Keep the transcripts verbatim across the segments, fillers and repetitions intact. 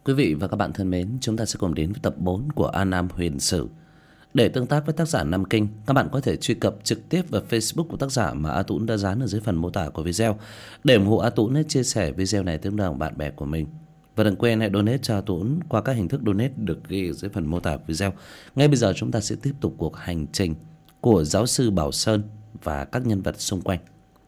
Quý vị và các bạn thân mến, chúng ta sẽ cùng đến với tập bốn của An Nam Huyền Sử. Để tương tác với tác giả Nam Kinh, các bạn có thể truy cập trực tiếp vào Facebook của tác giả mà A Tũng đã dán ở dưới phần mô tả của video. Để ủng hộ A Tũng, hãy chia sẻ video này tới bạn bạn bè của mình. Và đừng quên hãy donate cho A Tũng qua các hình thức donate được ghi ở dưới phần mô tả video. Ngay bây giờ chúng ta sẽ tiếp tục cuộc hành trình của giáo sư Bảo Sơn và các nhân vật xung quanh.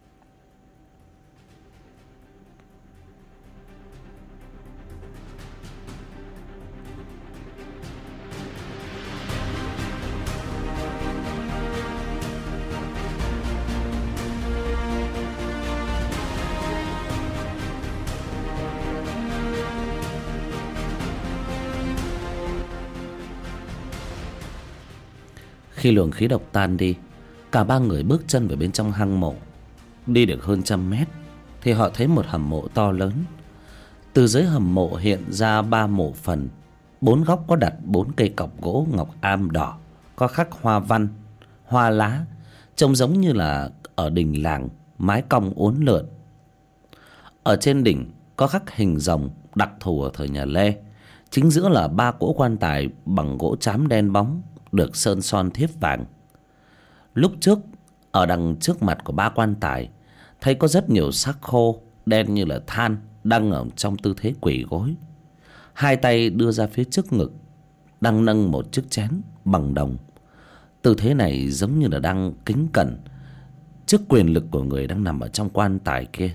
Khi luồng khí độc tan đi, cả ba người bước chân vào bên trong hang mộ. Đi được hơn trăm mét thì họ thấy một hầm mộ to lớn. Từ dưới hầm mộ hiện ra ba mộ phần. Bốn góc có đặt bốn cây cọc gỗ ngọc am đỏ, có khắc hoa văn, hoa lá, trông giống như là ở đình làng, mái cong uốn lượn. Ở trên đỉnh có khắc hình rồng đặc thù ở thời nhà Lê. Chính giữa là ba cỗ quan tài bằng gỗ trám đen bóng, được sơn son thiếp vàng. Lúc trước, ở đằng trước mặt của ba quan tài, thấy có rất nhiều xác khô đen như là than đang ở trong tư thế quỳ gối. Hai tay đưa ra phía trước ngực, đang nâng một chiếc chén bằng đồng. Tư thế này giống như là đang kính cẩn trước quyền lực của người đang nằm ở trong quan tài kia.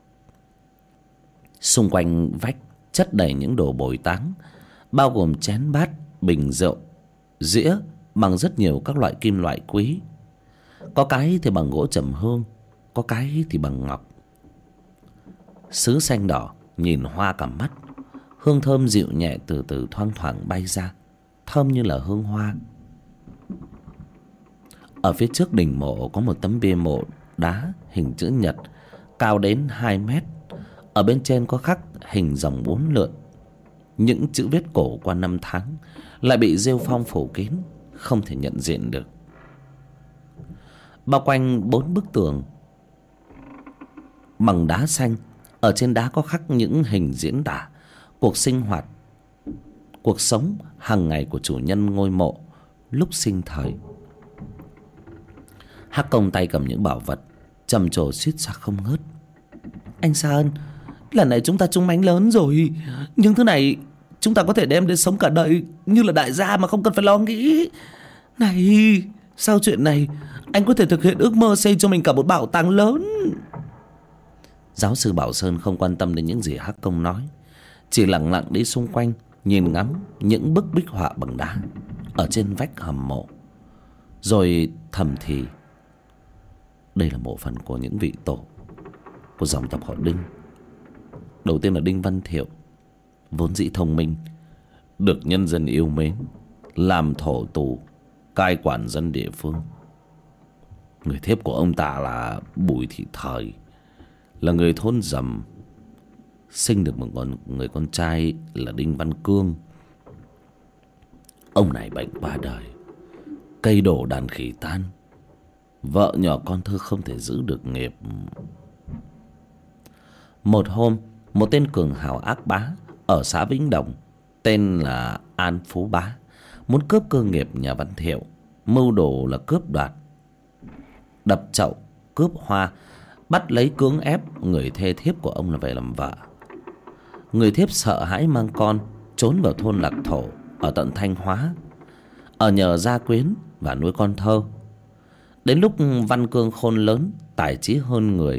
Xung quanh vách chất đầy những đồ bồi táng, bao gồm chén bát, bình rượu, dĩa bằng rất nhiều các loại kim loại quý. Có cái thì bằng gỗ trầm hương, có cái thì bằng ngọc. Sứ xanh đỏ nhìn hoa cả mắt. Hương thơm dịu nhẹ từ từ thoang thoảng bay ra, thơm như là hương hoa. Ở phía trước đỉnh mộ có một tấm bia mộ đá hình chữ nhật, cao đến hai mét. Ở bên trên có khắc hình rồng bốn lượn. Những chữ viết cổ qua năm tháng lại bị rêu phong phủ kín, không thể nhận diện được. Bao quanh bốn bức tường bằng đá xanh, ở trên đá có khắc những hình diễn tả cuộc sinh hoạt, cuộc sống hàng ngày của chủ nhân ngôi mộ lúc sinh thời. Hắc Công tay cầm những bảo vật, trầm trồ suýt xoa không ngớt. Anh Sơn, lần này chúng ta trúng mánh lớn rồi. Nhưng thứ này chúng ta có thể đem đến sống cả đời như là đại gia mà không cần phải lo nghĩ. Này, sau chuyện này anh có thể thực hiện ước mơ xây cho mình cả một bảo tàng lớn. Giáo sư Bảo Sơn không quan tâm đến những gì Hắc Công nói, chỉ lặng lặng đi xung quanh, nhìn ngắm những bức bích họa bằng đá ở trên vách hầm mộ, rồi thầm thì: đây là mộ phần của những vị tổ của dòng tộc họ Đinh. Đầu tiên là Đinh Văn Thiệu, vốn dĩ thông minh, được nhân dân yêu mến, làm thổ tù, cai quản dân địa phương. Người thiếp của ông ta là Bùi Thị Thời, là người thôn Dầm, sinh được một con, người con trai là Đinh Văn Cương. Ông này bệnh qua đời, cây đổ đàn khỉ tan, vợ nhỏ con thơ không thể giữ được nghiệp. Một hôm, một tên cường hào ác bá ở xã Vĩnh Đồng, tên là An Phú Bá, muốn cướp cơ nghiệp nhà Văn Thiệu, mưu đồ là cướp đoạt, đập chậu, cướp hoa, bắt lấy cưỡng ép người thê thiếp của ông là về làm vợ. Người thiếp sợ hãi mang con trốn vào thôn Lạc Thổ ở tận Thanh Hóa, ở nhờ gia quyến và nuôi con thơ. Đến lúc Văn Cương khôn lớn, tài trí hơn người,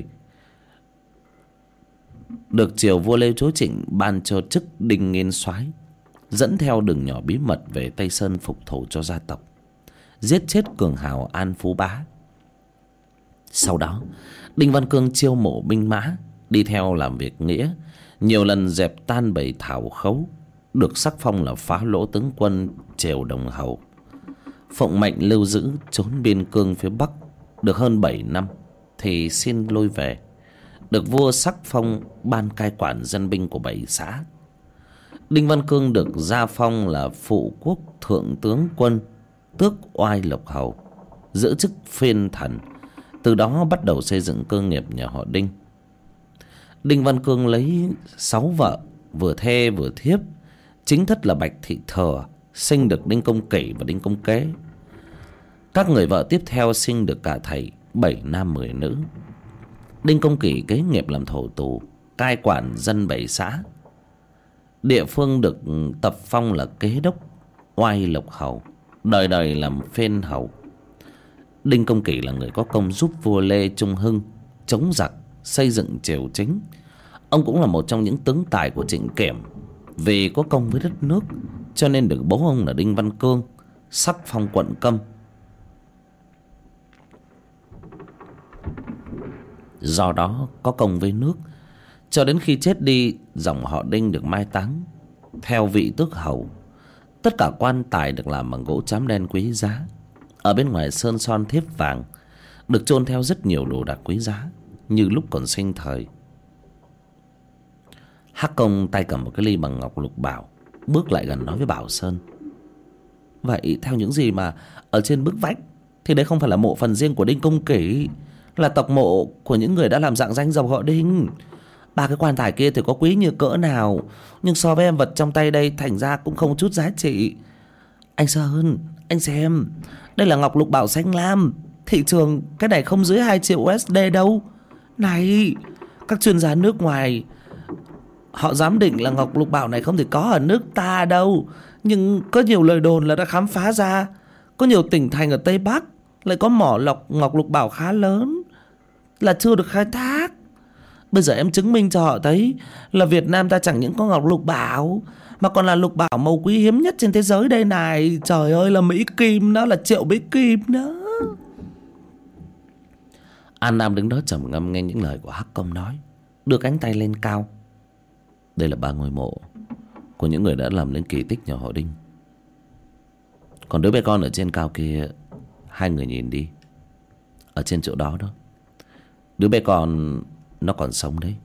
được triều vua Lê Chúa Trịnh ban cho chức Đinh Nghiên Soái, dẫn theo đường nhỏ bí mật về Tây Sơn phục thù cho gia tộc, giết chết cường hào An Phú Bá. Sau đó, Đinh Văn Cương chiêu mộ binh mã đi theo làm việc nghĩa, nhiều lần dẹp tan bầy thảo khấu, được sắc phong là phá lỗ tướng quân triều Đồng Hầu. Phụng mệnh lưu giữ trốn biên cương phía Bắc được hơn bảy năm thì xin lui về, được vua sắc phong ban cai quản dân binh của bảy xã. Đinh Văn Cương được gia phong là phụ quốc thượng tướng quân, tước oai lộc hầu, giữ chức phiên thần. Từ đó bắt đầu xây dựng cơ nghiệp nhà họ Đinh. Đinh Văn Cương lấy sáu vợ, vừa thê vừa thiếp, chính thất là Bạch Thị Thừa sinh được Đinh Công Kỷ và Đinh Công Kế. Các người vợ tiếp theo sinh được cả thảy bảy nam mười nữ. Đinh Công Kỷ kế nghiệp làm thổ tù, cai quản dân bảy xã. Địa phương được tập phong là kế đốc, oai lộc hầu, đời đời làm phên hầu. Đinh Công Kỷ là người có công giúp vua Lê Trung Hưng chống giặc, xây dựng triều chính. Ông cũng là một trong những tướng tài của Trịnh Kiểm. Vì có công với đất nước cho nên được bố ông là Đinh Văn Cương sắp phong quận Câm. Do đó có công với nước, cho đến khi chết đi, dòng họ Đinh được mai táng theo vị tước hầu. Tất cả quan tài được làm bằng gỗ trám đen quý giá. Ở bên ngoài sơn son thiếp vàng, được chôn theo rất nhiều đồ đạc quý giá như lúc còn sinh thời. Hắc Công tay cầm một cái ly bằng ngọc lục bảo, bước lại gần nói với Bảo Sơn: vậy theo những gì mà ở trên bức vách thì đây không phải là mộ phần riêng của Đinh Công Kỷ, là tộc mộ của những người đã làm rạng danh dòng họ Đinh. Ba cái quan tài kia thì có quý như cỡ nào, nhưng so với em vật trong tay đây thành ra cũng không chút giá trị. Anh Sơn, anh xem, đây là ngọc lục bảo xanh lam, thị trường cái này không dưới hai triệu u ét đê đâu. Này, các chuyên gia nước ngoài họ giám định là ngọc lục bảo này không thể có ở nước ta đâu, nhưng có nhiều lời đồn là đã khám phá ra có nhiều tỉnh thành ở Tây Bắc lại có mỏ lọc ngọc lục bảo khá lớn là chưa được khai thác. Bây giờ em chứng minh cho họ thấy là Việt Nam ta chẳng những có ngọc lục bảo mà còn là lục bảo màu quý hiếm nhất trên thế giới đây này. Trời ơi, là Mỹ Kim đó, là triệu Mỹ Kim đó. An Nam đứng đó trầm ngâm nghe những lời của Hắc Công nói, đưa cánh tay lên cao. Đây là ba ngôi mộ của những người đã làm nên kỳ tích nhà họ Đinh. Còn đứa bé con ở trên cao kia, hai người nhìn đi, ở trên chỗ đó đó, đứa bé con nó còn sống đấy.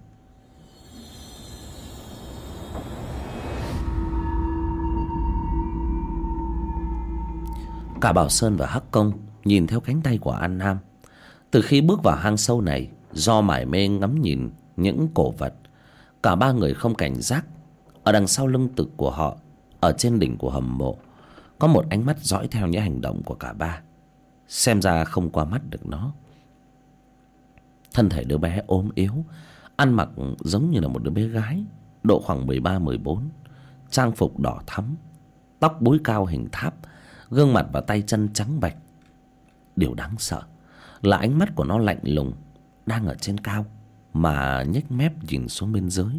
Cả Bảo Sơn và Hắc Công nhìn theo cánh tay của An Nam. Từ khi bước vào hang sâu này, do mải mê ngắm nhìn những cổ vật, cả ba người không cảnh giác. Ở đằng sau lưng tự của họ, ở trên đỉnh của hầm mộ, có một ánh mắt dõi theo những hành động của cả ba. Xem ra không qua mắt được nó. Thân thể đứa bé ốm yếu, ăn mặc giống như là một đứa bé gái, độ khoảng mười ba mười bốn, trang phục đỏ thắm, tóc búi cao hình tháp, gương mặt và tay chân trắng bệch. Điều đáng sợ là ánh mắt của nó lạnh lùng, đang ở trên cao mà nhếch mép nhìn xuống bên dưới.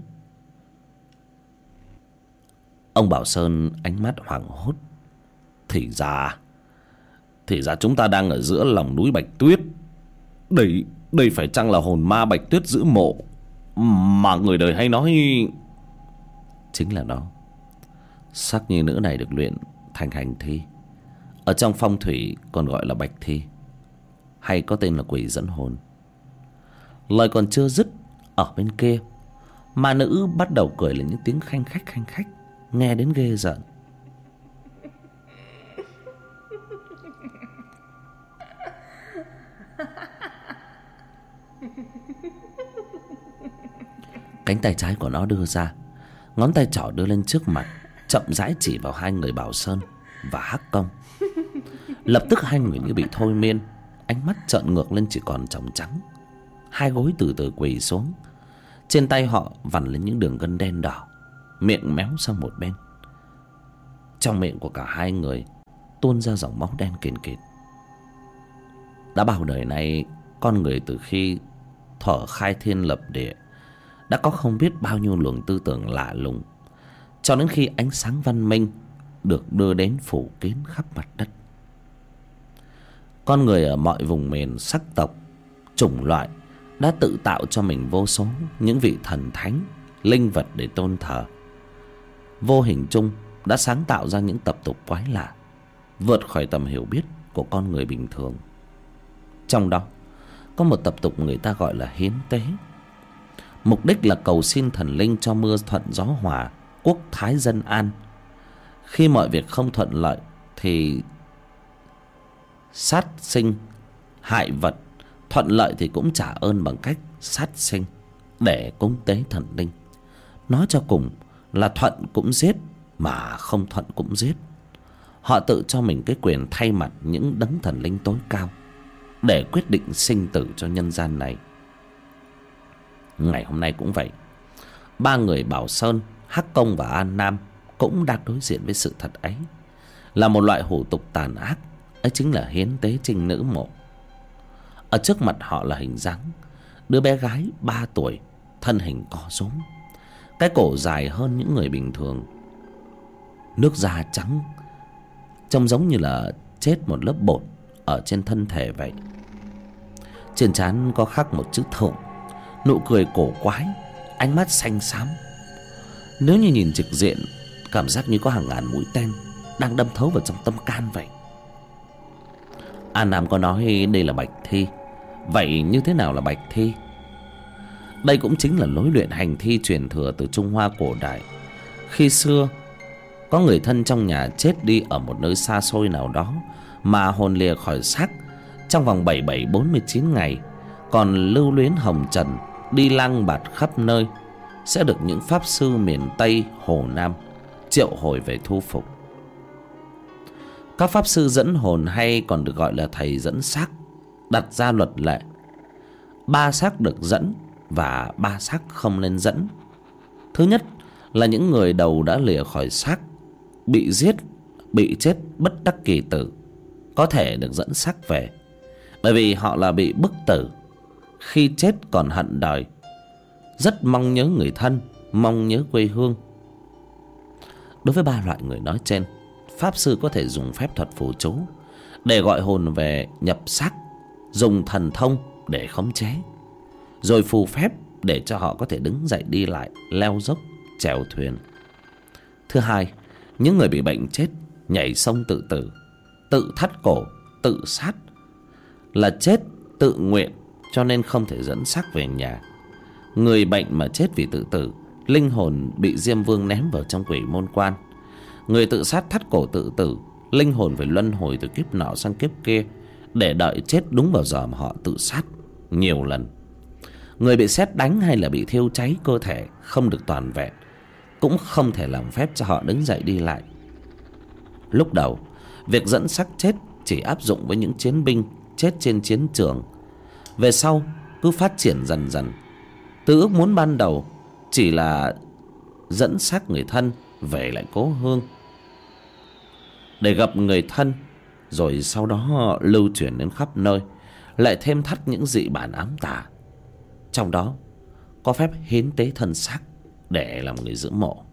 Ông Bảo Sơn ánh mắt hoảng hốt. Thì ra Thì ra chúng ta đang ở giữa lòng núi Bạch Tuyết. Đây Đây phải chăng là hồn ma Bạch Tuyết giữ mộ mà người đời hay nói? Chính là nó. Sắc nhi nữ này được luyện thành hành thi, ở trong phong thủy còn gọi là bạch thi, hay có tên là quỷ dẫn hồn. Lời còn chưa dứt, ở bên kia ma nữ bắt đầu cười lên những tiếng khanh khách khanh khách, nghe đến ghê rợn. Cánh tay trái của nó đưa ra, ngón tay trỏ đưa lên trước mặt, chậm rãi chỉ vào hai người Bảo Sơn và Hắc Công. Lập tức hai người như bị thôi miên, ánh mắt trợn ngược lên chỉ còn tròng trắng. Hai gối từ từ quỳ xuống. Trên tay họ vằn lên những đường gân đen đỏ, miệng méo sang một bên. Trong miệng của cả hai người tuôn ra dòng máu đen kìn kịt. Đã bao đời nay, con người từ khi thở khai thiên lập địa đã có không biết bao nhiêu luồng tư tưởng lạ lùng, cho đến khi ánh sáng văn minh được đưa đến phủ kín khắp mặt đất. Con người ở mọi vùng miền, sắc tộc, chủng loại đã tự tạo cho mình vô số những vị thần thánh, linh vật để tôn thờ. Vô hình chung đã sáng tạo ra những tập tục quái lạ, vượt khỏi tầm hiểu biết của con người bình thường. Trong đó có một tập tục người ta gọi là hiến tế. Mục đích là cầu xin thần linh cho mưa thuận gió hòa, quốc thái dân an. Khi mọi việc không thuận lợi thì sát sinh hại vật, thuận lợi thì cũng trả ơn bằng cách sát sinh để cúng tế thần linh. Nói cho cùng là thuận cũng giết, mà không thuận cũng giết. Họ tự cho mình cái quyền thay mặt những đấng thần linh tối cao để quyết định sinh tử cho nhân gian này. Ngày hôm nay cũng vậy. Ba người Bảo Sơn, Hắc Công và An Nam cũng đang đối diện với sự thật ấy, là một loại hủ tục tàn ác. Ấy chính là hiến tế trinh nữ mộ. Ở trước mặt họ là hình dáng đứa bé gái ba tuổi, thân hình co rúm, cái cổ dài hơn những người bình thường, nước da trắng, trông giống như là chết một lớp bột ở trên thân thể vậy. Trên trán có khắc một chữ thượng, nụ cười cổ quái, ánh mắt xanh xám. Nếu như nhìn trực diện, cảm giác như có hàng ngàn mũi tên đang đâm thấu vào trong tâm can vậy. An Nam có nói đây là bạch thi. Vậy như thế nào là bạch thi? Đây cũng chính là lối luyện hành thi truyền thừa từ Trung Hoa cổ đại. Khi xưa, có người thân trong nhà chết đi ở một nơi xa xôi nào đó mà hồn lìa khỏi xác trong vòng bảy bảy bốn mươi chín ngày, còn lưu luyến hồng trần, đi lang bạt khắp nơi, sẽ được những pháp sư miền Tây Hồ Nam triệu hồi về thu phục. Các pháp sư dẫn hồn, hay còn được gọi là thầy dẫn xác, đặt ra luật lệ: ba xác được dẫn và ba xác không nên dẫn. Thứ nhất là những người đầu đã lìa khỏi xác, bị giết, bị chết bất đắc kỳ tử, có thể được dẫn xác về, bởi vì họ là bị bức tử, khi chết còn hận đời, rất mong nhớ người thân, mong nhớ quê hương. Đối với ba loại người nói trên, pháp sư có thể dùng phép thuật phù chú để gọi hồn về nhập xác, dùng thần thông để khống chế, rồi phù phép để cho họ có thể đứng dậy đi lại, leo dốc, chèo thuyền. Thứ hai, những người bị bệnh chết, nhảy sông tự tử, tự thắt cổ, tự sát, là chết tự nguyện, cho nên không thể dẫn xác về nhà. Người bệnh mà chết vì tự tử, linh hồn bị Diêm Vương ném vào trong quỷ môn quan. Người tự sát thắt cổ tự tử, linh hồn phải luân hồi từ kiếp nọ sang kiếp kia, để đợi chết đúng vào giờ mà họ tự sát nhiều lần. Người bị sét đánh hay là bị thiêu cháy cơ thể không được toàn vẹn, cũng không thể làm phép cho họ đứng dậy đi lại. Lúc đầu, việc dẫn xác chết chỉ áp dụng với những chiến binh chết trên chiến trường. Về sau cứ phát triển dần dần. Từ ước muốn ban đầu chỉ là dẫn xác người thân về lại cố hương để gặp người thân, rồi sau đó lưu truyền đến khắp nơi, lại thêm thắt những dị bản ám tà. Trong đó có phép hiến tế thân xác để làm người giữ mộ.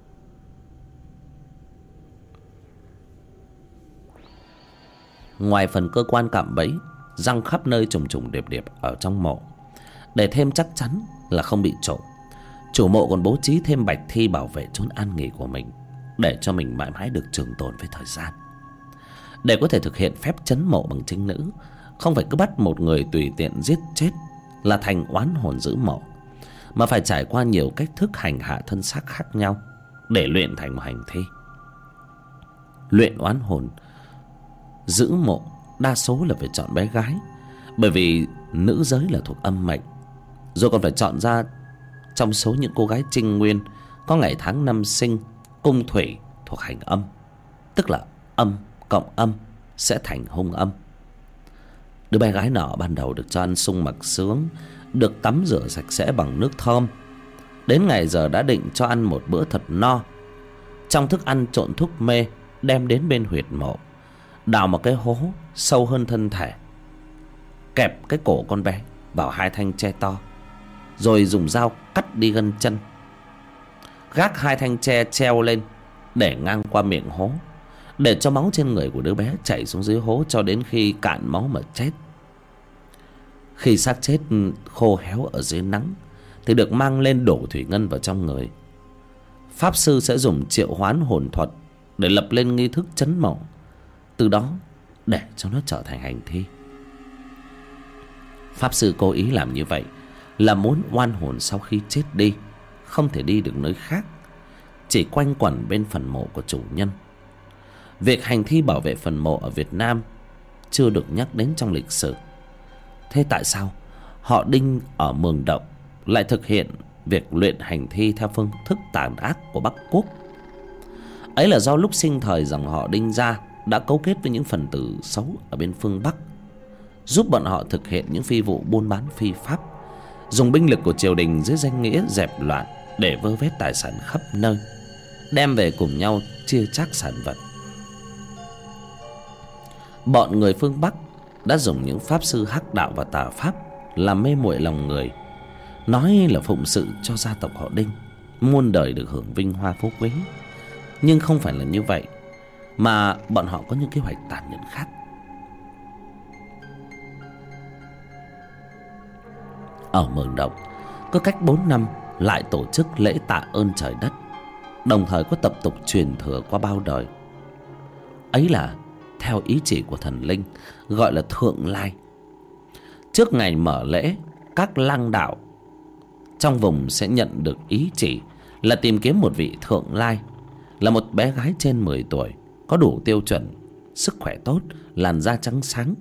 Ngoài phần cơ quan cạm bẫy răng khắp nơi trùng trùng điệp điệp ở trong mộ, để thêm chắc chắn là không bị trộm, chủ mộ còn bố trí thêm bạch thi bảo vệ chốn an nghỉ của mình, để cho mình mãi mãi được trường tồn với thời gian. Để có thể thực hiện phép trấn mộ bằng trinh nữ, không phải cứ bắt một người tùy tiện giết chết là thành oán hồn giữ mộ, mà phải trải qua nhiều cách thức hành hạ thân xác khác nhau để luyện thành một hành thi. Luyện oán hồn giữ mộ đa số là phải chọn bé gái, bởi vì nữ giới là thuộc âm mệnh, rồi còn phải chọn ra trong số những cô gái trinh nguyên có ngày tháng năm sinh cung thủy thuộc hành âm, tức là âm cộng âm sẽ thành hung âm. Đứa bé gái nọ ban đầu được cho ăn sung mặc sướng, được tắm rửa sạch sẽ bằng nước thơm. Đến ngày giờ đã định cho ăn một bữa thật no, trong thức ăn trộn thuốc mê, đem đến bên huyệt mộ, đào một cái hố sâu hơn thân thể, kẹp cái cổ con bé vào hai thanh tre to, rồi dùng dao cắt đi gân chân, gác hai thanh tre treo lên để ngang qua miệng hố, để cho máu trên người của đứa bé chảy xuống dưới hố cho đến khi cạn máu mà chết. Khi xác chết khô héo ở dưới nắng thì được mang lên đổ thủy ngân vào trong người. Pháp sư sẽ dùng triệu hoán hồn thuật để lập lên nghi thức trấn mộ, từ đó để cho nó trở thành hành thi. Pháp sư cố ý làm như vậy là muốn oan hồn sau khi chết đi không thể đi được nơi khác, chỉ quanh quẩn bên phần mộ của chủ nhân. Việc hành thi bảo vệ phần mộ ở Việt Nam chưa được nhắc đến trong lịch sử. Thế tại sao họ Đinh ở Mường Động lại thực hiện việc luyện hành thi theo phương thức tàn ác của Bắc Quốc? Ấy là do lúc sinh thời dòng họ Đinh gia đã cấu kết với những phần tử xấu ở bên phương Bắc, giúp bọn họ thực hiện những phi vụ buôn bán phi pháp, dùng binh lực của triều đình dưới danh nghĩa dẹp loạn để vơ vét tài sản khắp nơi, đem về cùng nhau chia chác sản vật. Bọn người phương Bắc đã dùng những pháp sư hắc đạo và tà pháp làm mê muội lòng người, nói là phụng sự cho gia tộc họ Đinh, muôn đời được hưởng vinh hoa phú quý. Nhưng không phải là như vậy, mà bọn họ có những kế hoạch tàn nhẫn khác. Ở Mường Động, cứ cách bốn năm lại tổ chức lễ tạ ơn trời đất, đồng thời có tập tục truyền thừa qua bao đời. Ấy là theo ý chỉ của thần linh, gọi là Thượng Lai. Trước ngày mở lễ, các lang đạo trong vùng sẽ nhận được ý chỉ là tìm kiếm một vị Thượng Lai, là một bé gái trên mười tuổi, có đủ tiêu chuẩn, sức khỏe tốt, làn da trắng sáng,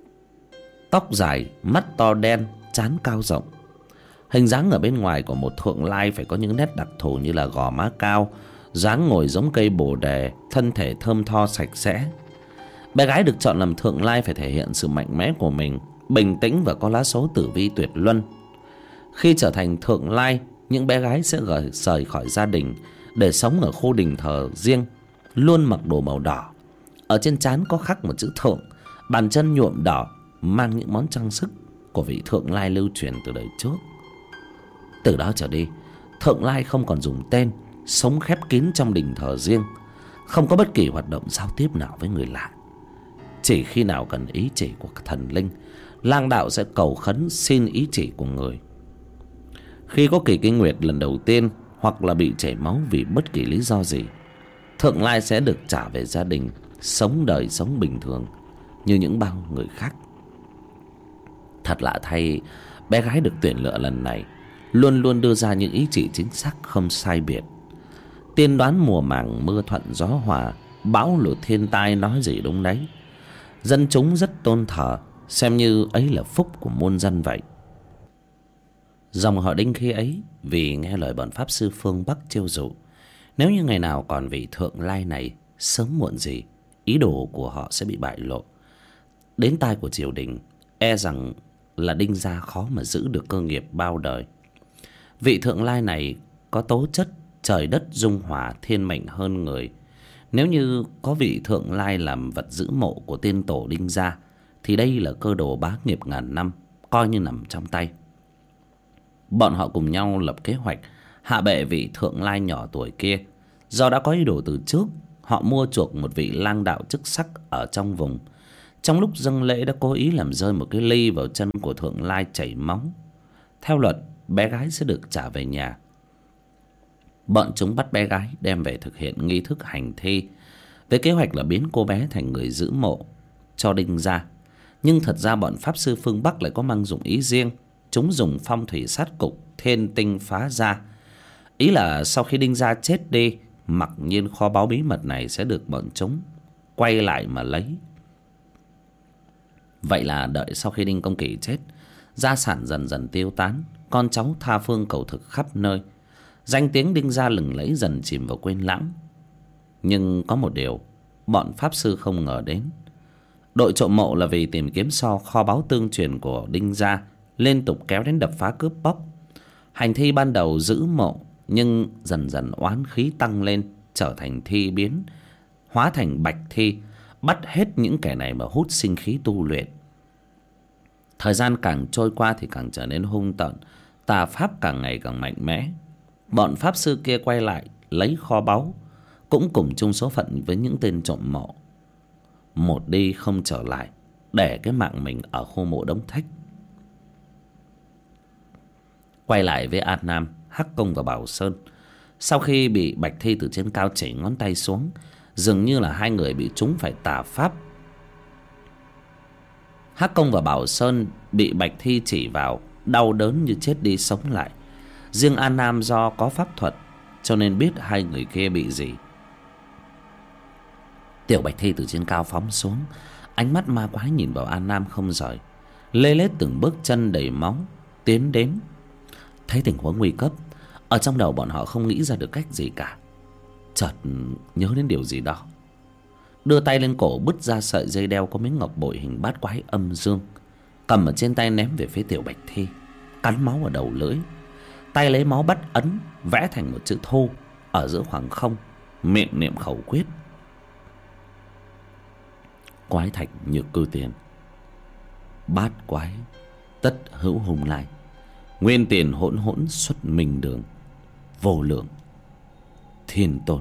tóc dài, mắt to đen, trán cao rộng. Hình dáng ở bên ngoài của một Thượng Lai phải có những nét đặc thù như là gò má cao, dáng ngồi giống cây bồ đề, thân thể thơm tho sạch sẽ. Bé gái được chọn làm Thượng Lai phải thể hiện sự mạnh mẽ của mình, bình tĩnh và có lá số tử vi tuyệt luân. Khi trở thành Thượng Lai, những bé gái sẽ rời khỏi gia đình để sống ở khu đình thờ riêng, luôn mặc đồ màu đỏ. Ở trên trán có khắc một chữ Thượng, bàn chân nhuộm đỏ, mang những món trang sức của vị Thượng Lai lưu truyền từ đời trước. Từ đó trở đi, Thượng Lai không còn dùng tên, sống khép kín trong đình thờ riêng, không có bất kỳ hoạt động giao tiếp nào với người lạ. Chỉ khi nào cần ý chỉ của thần linh, lang đạo sẽ cầu khấn xin ý chỉ của người. Khi có kỳ kinh nguyệt lần đầu tiên, hoặc là bị chảy máu vì bất kỳ lý do gì, Thượng Lai sẽ được trả về gia đình, sống đời sống bình thường như những bao người khác. Thật lạ thay, bé gái được tuyển lựa lần này luôn luôn đưa ra những ý chỉ chính xác không sai biệt, tiên đoán mùa màng mưa thuận gió hòa, bão lụt thiên tai nói gì đúng đấy. Dân chúng rất tôn thờ, xem như ấy là phúc của muôn dân vậy. Dòng họ Đinh khi ấy vì nghe lời bọn pháp sư phương Bắc chiêu dụ, nếu như ngày nào còn vị Thượng Lai này, sớm muộn gì ý đồ của họ sẽ bị bại lộ. Đến tai của triều đình, e rằng là Đinh gia khó mà giữ được cơ nghiệp bao đời. Vị Thượng Lai này có tố chất trời đất dung hòa, thiên mệnh hơn người. Nếu như có vị Thượng Lai làm vật giữ mộ của tiên tổ Đinh gia, thì đây là cơ đồ bá nghiệp ngàn năm, coi như nằm trong tay. Bọn họ cùng nhau lập kế hoạch hạ bệ vị Thượng Lai nhỏ tuổi kia. Do đã có ý đồ từ trước, họ mua chuộc một vị lang đạo chức sắc ở trong vùng. Trong lúc dâng lễ đã cố ý làm rơi một cái ly vào chân của Thượng Lai chảy máu. Theo luật, bé gái sẽ được trả về nhà. Bọn chúng bắt bé gái đem về thực hiện nghi thức hành thi, với kế hoạch là biến cô bé thành người giữ mộ cho Đinh gia. Nhưng thật ra bọn pháp sư phương Bắc lại có mang dụng ý riêng. Chúng dùng phong thủy sát cục thiên tinh phá gia. Ý là sau khi Đinh gia chết đi, mặc nhiên kho báu bí mật này sẽ được bọn chúng quay lại mà lấy. Vậy là đợi sau khi Đinh Công Kỳ chết, gia sản dần dần tiêu tán, con cháu tha phương cầu thực khắp nơi, danh tiếng Đinh gia lừng lẫy dần chìm vào quên lãng. Nhưng có một điều bọn pháp sư không ngờ đến. Đội trộm mộ là vì tìm kiếm so kho báu tương truyền của Đinh gia, liên tục kéo đến đập phá cướp bóc. Hành thi ban đầu giữ mộ, nhưng dần dần oán khí tăng lên, trở thành thi biến, hóa thành bạch thi, bắt hết những kẻ này mà hút sinh khí tu luyện. Thời gian càng trôi qua thì càng trở nên hung tợn, tà pháp càng ngày càng mạnh mẽ. Bọn pháp sư kia quay lại lấy kho báu, cũng cùng chung số phận với những tên trộm mộ. Một đi không trở lại, để cái mạng mình ở khu mộ Đống Thách. Quay lại với An Nam, Hắc Công và Bảo Sơn. Sau khi bị bạch thi từ trên cao chảy ngón tay xuống, dường như là hai người bị trúng phải tà pháp. Hắc Công và Bảo Sơn bị bạch thi chỉ vào, đau đớn như chết đi sống lại. Riêng An Nam do có pháp thuật, cho nên biết hai người kia bị gì. Tiểu bạch thi từ trên cao phóng xuống, ánh mắt ma quái nhìn vào An Nam không rời, lê lết từng bước chân đầy máu tiến đến. Thấy tình huống nguy cấp, ở trong đầu bọn họ không nghĩ ra được cách gì cả. chợt nhớ đến điều gì đó, đưa tay lên cổ bứt ra sợi dây đeo có miếng ngọc bội hình bát quái âm dương, cầm ở trên tay ném về phía Tiểu Bạch Thi, cắn máu ở đầu lưỡi. Tay lấy máu bắt ấn vẽ thành một chữ thô ở giữa khoảng không, miệng niệm khẩu quyết: quái thạch nhược cư tiền, bát quái tất hữu hùng lai, nguyên tiền hỗn hỗn xuất minh đường, vô lượng thiên tôn.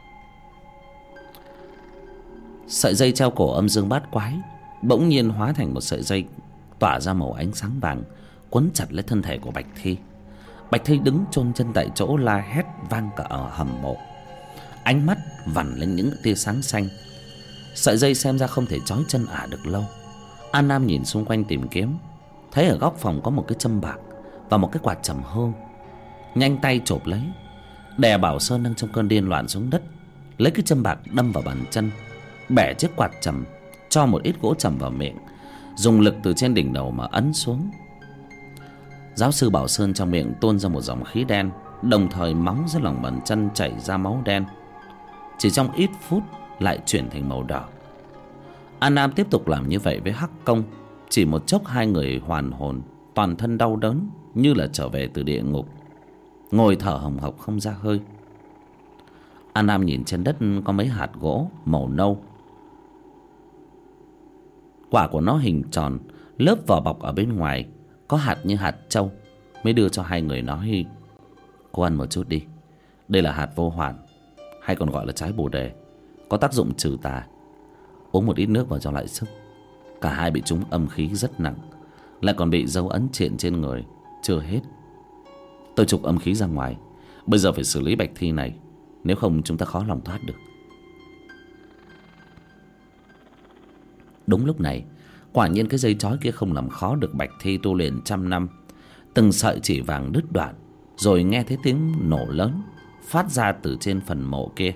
Sợi dây treo cổ âm dương bát quái bỗng nhiên hóa thành một sợi dây tỏa ra màu ánh sáng vàng, quấn chặt lấy thân thể của Bạch Thi. Bạch Thi đứng chôn chân tại chỗ, la hét vang cả ở hầm mộ, ánh mắt vằn lên những tia sáng xanh. Sợi dây xem ra không thể trói chân ả được lâu. An Nam nhìn xung quanh tìm kiếm, thấy ở góc phòng có một cái châm bạc và một cái quạt trầm hương, nhanh tay chộp lấy, đè Bảo Sơn đang trong cơn điên loạn xuống đất, lấy cái châm bạc đâm vào bàn chân, bẻ chiếc quạt trầm, cho một ít gỗ trầm vào miệng, dùng lực từ trên đỉnh đầu mà ấn xuống. Giáo sư Bảo Sơn trong miệng tuôn ra một dòng khí đen, đồng thời máu dưới lòng bàn chân chảy ra máu đen, chỉ trong ít phút lại chuyển thành màu đỏ. An Nam tiếp tục làm như vậy với Hắc Công. Chỉ một chốc hai người hoàn hồn, toàn thân đau đớn như là trở về từ địa ngục, ngồi thở hồng hộc không ra hơi. An Nam nhìn trên đất có mấy hạt gỗ màu nâu, quả của nó hình tròn, lớp vỏ bọc ở bên ngoài có hạt như hạt trâu, mới đưa cho hai người nói: cô ăn một chút đi, đây là hạt vô hoàn, hay còn gọi là trái bồ đề, có tác dụng trừ tà. Uống một ít nước vào cho lại sức. Cả hai bị trúng âm khí rất nặng, lại còn bị dấu ấn triện trên người chưa hết. Tôi trục âm khí ra ngoài, bây giờ phải xử lý Bạch Thi này, nếu không chúng ta khó lòng thoát được. Đúng lúc này, quả nhiên cái dây trói kia không làm khó được Bạch Thi tu luyện trăm năm. Từng sợi chỉ vàng đứt đoạn, rồi nghe thấy tiếng nổ lớn phát ra từ trên phần mộ kia.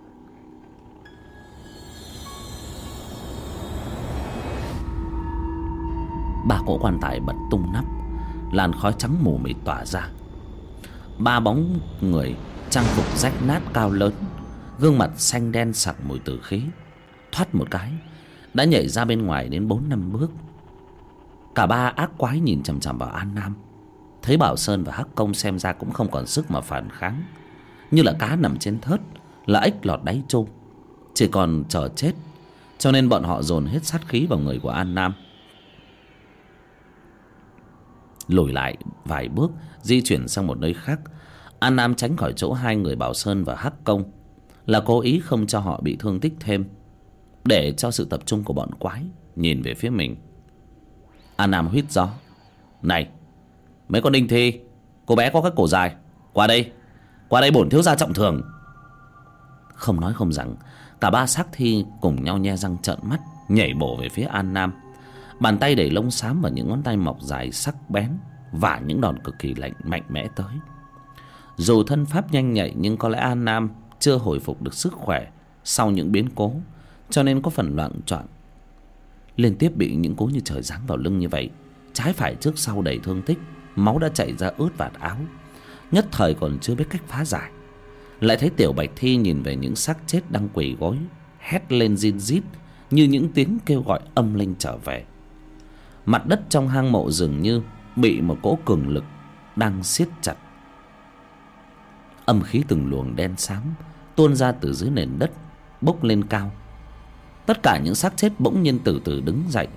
Ba cỗ quan tài bật tung nắp, làn khói trắng mù mịt tỏa ra. Ba bóng người trang phục rách nát cao lớn, gương mặt xanh đen sặc mùi tử khí, thoát một cái đã nhảy ra bên ngoài đến bốn năm bước. Cả ba ác quái nhìn chằm chằm vào An Nam, thấy Bảo Sơn và Hắc Công xem ra cũng không còn sức mà phản kháng, như là cá nằm trên thớt, là ếch lọt đáy chum, chỉ còn chờ chết. Cho nên bọn họ dồn hết sát khí vào người của An Nam. Lùi lại vài bước, di chuyển sang một nơi khác. An Nam tránh khỏi chỗ hai người Bảo Sơn và Hắc Công, là cố ý không cho họ bị thương tích thêm, để cho sự tập trung của bọn quái nhìn về phía mình. An Nam huýt gió: này, mấy con đinh thi, cô bé có cái cổ dài, qua đây, qua đây bổn thiếu gia trọng thưởng. Không nói không rằng, cả ba xác thi cùng nhau nhe răng trợn mắt, nhảy bổ về phía An Nam. Bàn tay đầy lông xám và những ngón tay mọc dài sắc bén và những đòn cực kỳ lạnh mạnh mẽ tới. Dù thân pháp nhanh nhạy, nhưng có lẽ An Nam chưa hồi phục được sức khỏe sau những biến cố, cho nên có phần loạng choạng. Liên tiếp bị những cú như trời giáng vào lưng như vậy, trái phải trước sau đầy thương tích, máu đã chảy ra ướt vạt áo, nhất thời còn chưa biết cách phá giải. Lại thấy Tiểu Bạch Thi nhìn về những xác chết đang quỳ gối, hét lên rin rít như những tiếng kêu gọi âm linh trở về. Mặt đất trong hang mộ dường như bị một cỗ cường lực đang siết chặt. Âm khí từng luồng đen xám tuôn ra từ dưới nền đất, bốc lên cao. Tất cả những xác chết bỗng nhiên từ từ đứng dậy.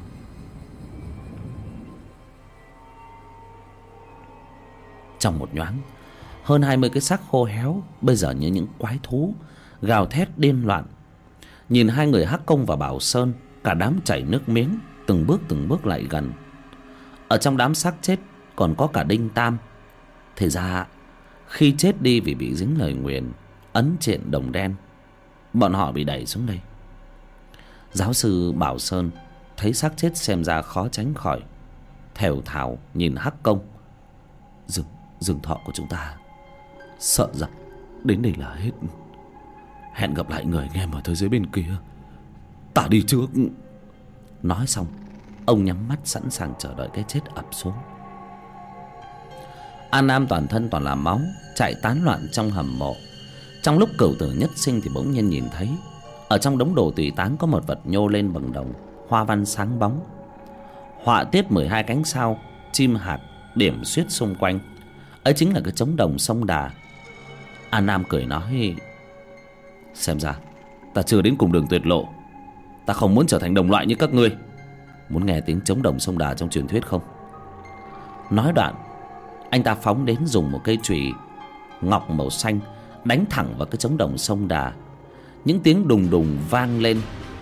Trong một nhoáng, hơn hai mươi cái xác khô héo bây giờ như những quái thú gào thét điên loạn. Nhìn hai người Hắc Công và Bảo Sơn, cả đám chảy nước miếng, từng bước từng bước lại gần. Ở trong đám xác chết còn có cả Đinh Tam. Thì ra khi chết đi vì bị dính lời nguyền ấn triện đồng đen, bọn họ bị đẩy xuống đây. Giáo sư Bảo Sơn thấy xác chết xem ra khó tránh khỏi, thều thào nhìn Hắc Công: Dương, dương thọ của chúng ta sợ rằng đến đây là hết. Hẹn gặp lại người anh em ở thế giới bên kia, ta đi trước. Nói xong, ông nhắm mắt sẵn sàng chờ đợi cái chết ập xuống. An Nam toàn thân toàn là máu, chạy tán loạn trong hầm mộ. Trong lúc cửu tử nhất sinh thì bỗng nhiên nhìn thấy ở trong đống đồ tùy táng có một vật nhô lên bằng đồng, hoa văn sáng bóng, họa tiết mười hai cánh sao chim hạt điểm xuyết xung quanh. Ấy chính là cái trống đồng sông Đà. An Nam cười nói: xem ra ta chưa đến cùng đường tuyệt lộ. Ta không muốn trở thành đồng loại như các ngươi. Muốn nghe tiếng trống đồng sông Đà trong truyền thuyết không? Nói đoạn, anh ta phóng đến dùng một cây chùy ngọc màu xanh đánh thẳng vào cái trống đồng sông Đà. Những tiếng đùng đùng vang lên.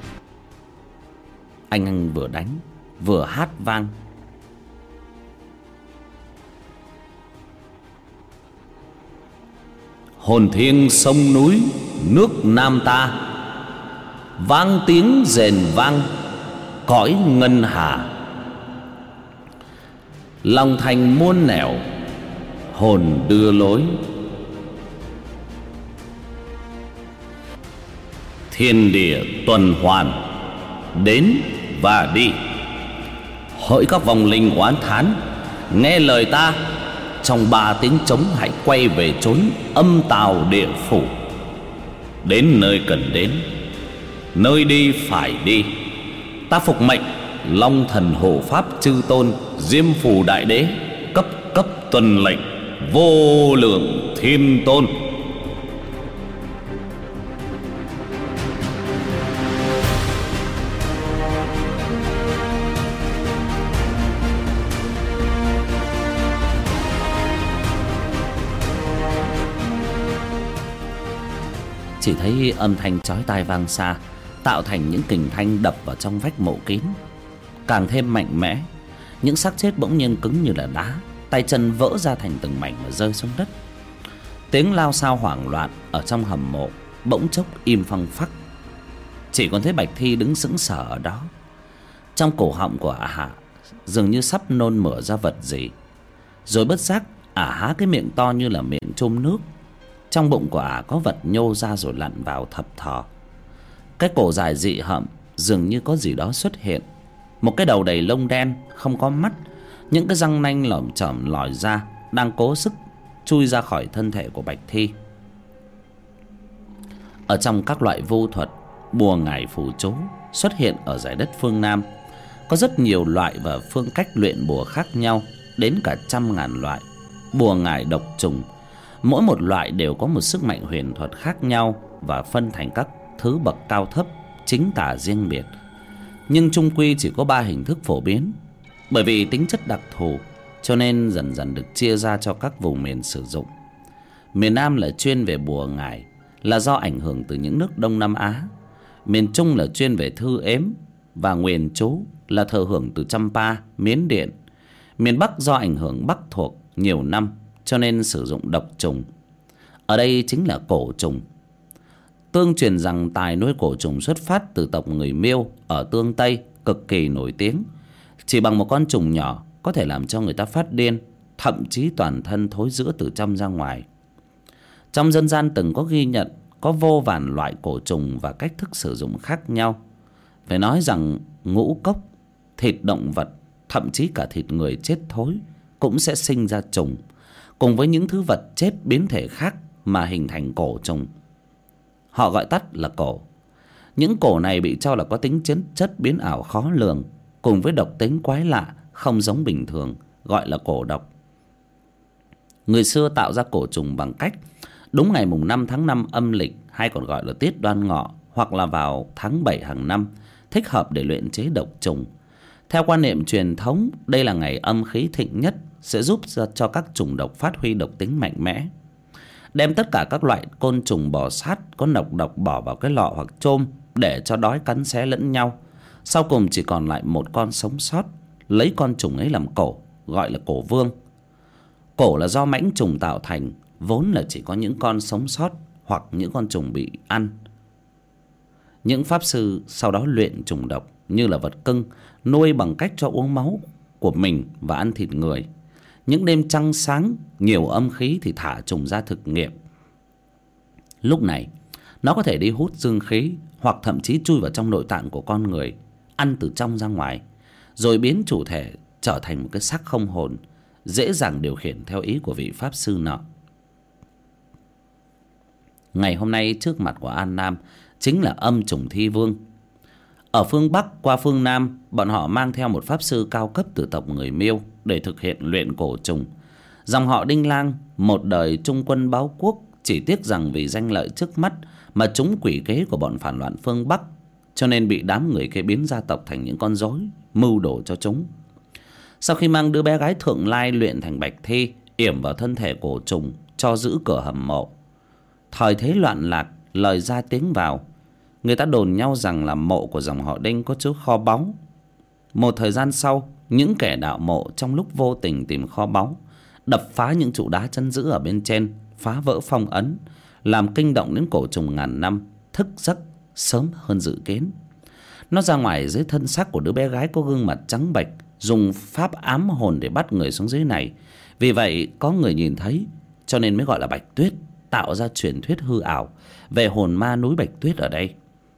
Anh anh vừa đánh vừa hát vang: hồn thiêng sông núi nước Nam ta, vang tiếng rền vang cõi ngân hà. Lòng thành muôn nẻo hồn đưa lối, thiên địa tuần hoàn đến và đi. Hỡi các vong linh oán thán, nghe lời ta, trong ba tiếng trống hãy quay về chốn âm tào địa phủ. Đến nơi cần đến, nơi đi phải đi. Ta phục mệnh Long thần hộ pháp chư tôn, Diêm phù đại đế, cấp cấp tuân lệnh, vô lượng thiên tôn. Chỉ thấy âm thanh chói tai vang xa, tạo thành những kình thanh đập vào trong vách mộ kín, càng thêm mạnh mẽ. Những xác chết bỗng nhiên cứng như là đá, tay chân vỡ ra thành từng mảnh và rơi xuống đất. Tiếng lao xao hoảng loạn ở trong hầm mộ bỗng chốc im phăng phắc. Chỉ còn thấy Bạch Thi đứng sững sờ ở đó. Trong cổ họng của ả Hạ dường như sắp nôn mửa ra vật gì. Rồi bất giác ả há cái miệng to như là miệng chôm nước. Trong bụng của ả có vật nhô ra rồi lặn vào thập thò. Cái cổ dài dị hợm dường như có gì đó xuất hiện. Một cái đầu đầy lông đen không có mắt, những cái răng nanh lởm chởm lòi ra, đang cố sức chui ra khỏi thân thể của Bạch Thi. Ở trong các loại vu thuật, bùa ngải phù chú xuất hiện ở giải đất phương Nam, có rất nhiều loại và phương cách luyện bùa khác nhau, đến cả trăm ngàn loại. Bùa ngải độc trùng, mỗi một loại đều có một sức mạnh huyền thuật khác nhau và phân thành các thứ bậc cao thấp, chính tả riêng biệt. Nhưng chung quy chỉ có ba hình thức phổ biến. Bởi vì tính chất đặc thù cho nên dần dần được chia ra cho các vùng miền sử dụng. Miền Nam là chuyên về bùa ngải, là do ảnh hưởng từ những nước Đông Nam Á. Miền Trung là chuyên về thư ếm và nguyền chú, là thừa hưởng từ Champa, Miến Điện. Miền Bắc do ảnh hưởng Bắc thuộc nhiều năm cho nên sử dụng độc trùng. Ở đây chính là cổ trùng. Tương truyền rằng tài nuôi cổ trùng xuất phát từ tộc người Miêu ở Tương Tây, cực kỳ nổi tiếng. Chỉ bằng một con trùng nhỏ có thể làm cho người ta phát điên, thậm chí toàn thân thối rữa từ trong ra ngoài. Trong dân gian từng có ghi nhận có vô vàn loại cổ trùng và cách thức sử dụng khác nhau. Phải nói rằng ngũ cốc, thịt động vật, thậm chí cả thịt người chết thối cũng sẽ sinh ra trùng, cùng với những thứ vật chết biến thể khác mà hình thành cổ trùng. Họ gọi tắt là cổ. Những cổ này bị cho là có tính chất chất biến ảo khó lường, cùng với độc tính quái lạ không giống bình thường, gọi là cổ độc. Người xưa tạo ra cổ trùng bằng cách đúng ngày mùng năm tháng năm âm lịch, hay còn gọi là tiết Đoan Ngọ, hoặc là vào tháng bảy hàng năm, thích hợp để luyện chế độc trùng. Theo quan niệm truyền thống, đây là ngày âm khí thịnh nhất, sẽ giúp cho các trùng độc phát huy độc tính mạnh mẽ. Đem tất cả các loại côn trùng bò sát có nọc độc bỏ vào cái lọ hoặc chôm để cho đói cắn xé lẫn nhau. Sau cùng chỉ còn lại một con sống sót, lấy con trùng ấy làm cổ, gọi là cổ vương. Cổ là do mãnh trùng tạo thành, vốn là chỉ có những con sống sót hoặc những con trùng bị ăn. Những pháp sư sau đó luyện trùng độc như là vật cưng, nuôi bằng cách cho uống máu của mình và ăn thịt người. Những đêm trăng sáng nhiều âm khí thì thả trùng ra thực nghiệm. Lúc này nó có thể đi hút dương khí, hoặc thậm chí chui vào trong nội tạng của con người, ăn từ trong ra ngoài, rồi biến chủ thể trở thành một cái xác không hồn, dễ dàng điều khiển theo ý của vị pháp sư nọ. Ngày hôm nay trước mặt của An Nam chính là âm trùng thi vương. Ở phương Bắc qua phương Nam, bọn họ mang theo một pháp sư cao cấp từ tộc người Miêu để thực hiện luyện cổ trùng. Dòng họ Đinh Lang một đời trung quân báo quốc, chỉ tiếc rằng vì danh lợi trước mắt mà trúng quỷ kế của bọn phản loạn phương Bắc, cho nên bị đám người kia biến gia tộc thành những con rối, mưu đồ cho chúng. Sau khi mang đứa bé gái thượng lai luyện thành bạch thi, yểm vào thân thể cổ trùng cho giữ cửa hầm mộ. Thời thế loạn lạc, lời ra tiếng vào, người ta đồn nhau rằng là mộ của dòng họ Đinh có chứa kho báu. Một thời gian sau, những kẻ đạo mộ trong lúc vô tình tìm kho báu, đập phá những trụ đá chân giữ ở bên trên, phá vỡ phong ấn, làm kinh động đến cổ trùng ngàn năm, thức giấc sớm hơn dự kiến. Nó ra ngoài dưới thân xác của đứa bé gái có gương mặt trắng bệch, dùng pháp ám hồn để bắt người xuống dưới này. Vì vậy có người nhìn thấy, cho nên mới gọi là Bạch Tuyết, tạo ra truyền thuyết hư ảo về hồn ma núi Bạch Tuyết ở đây.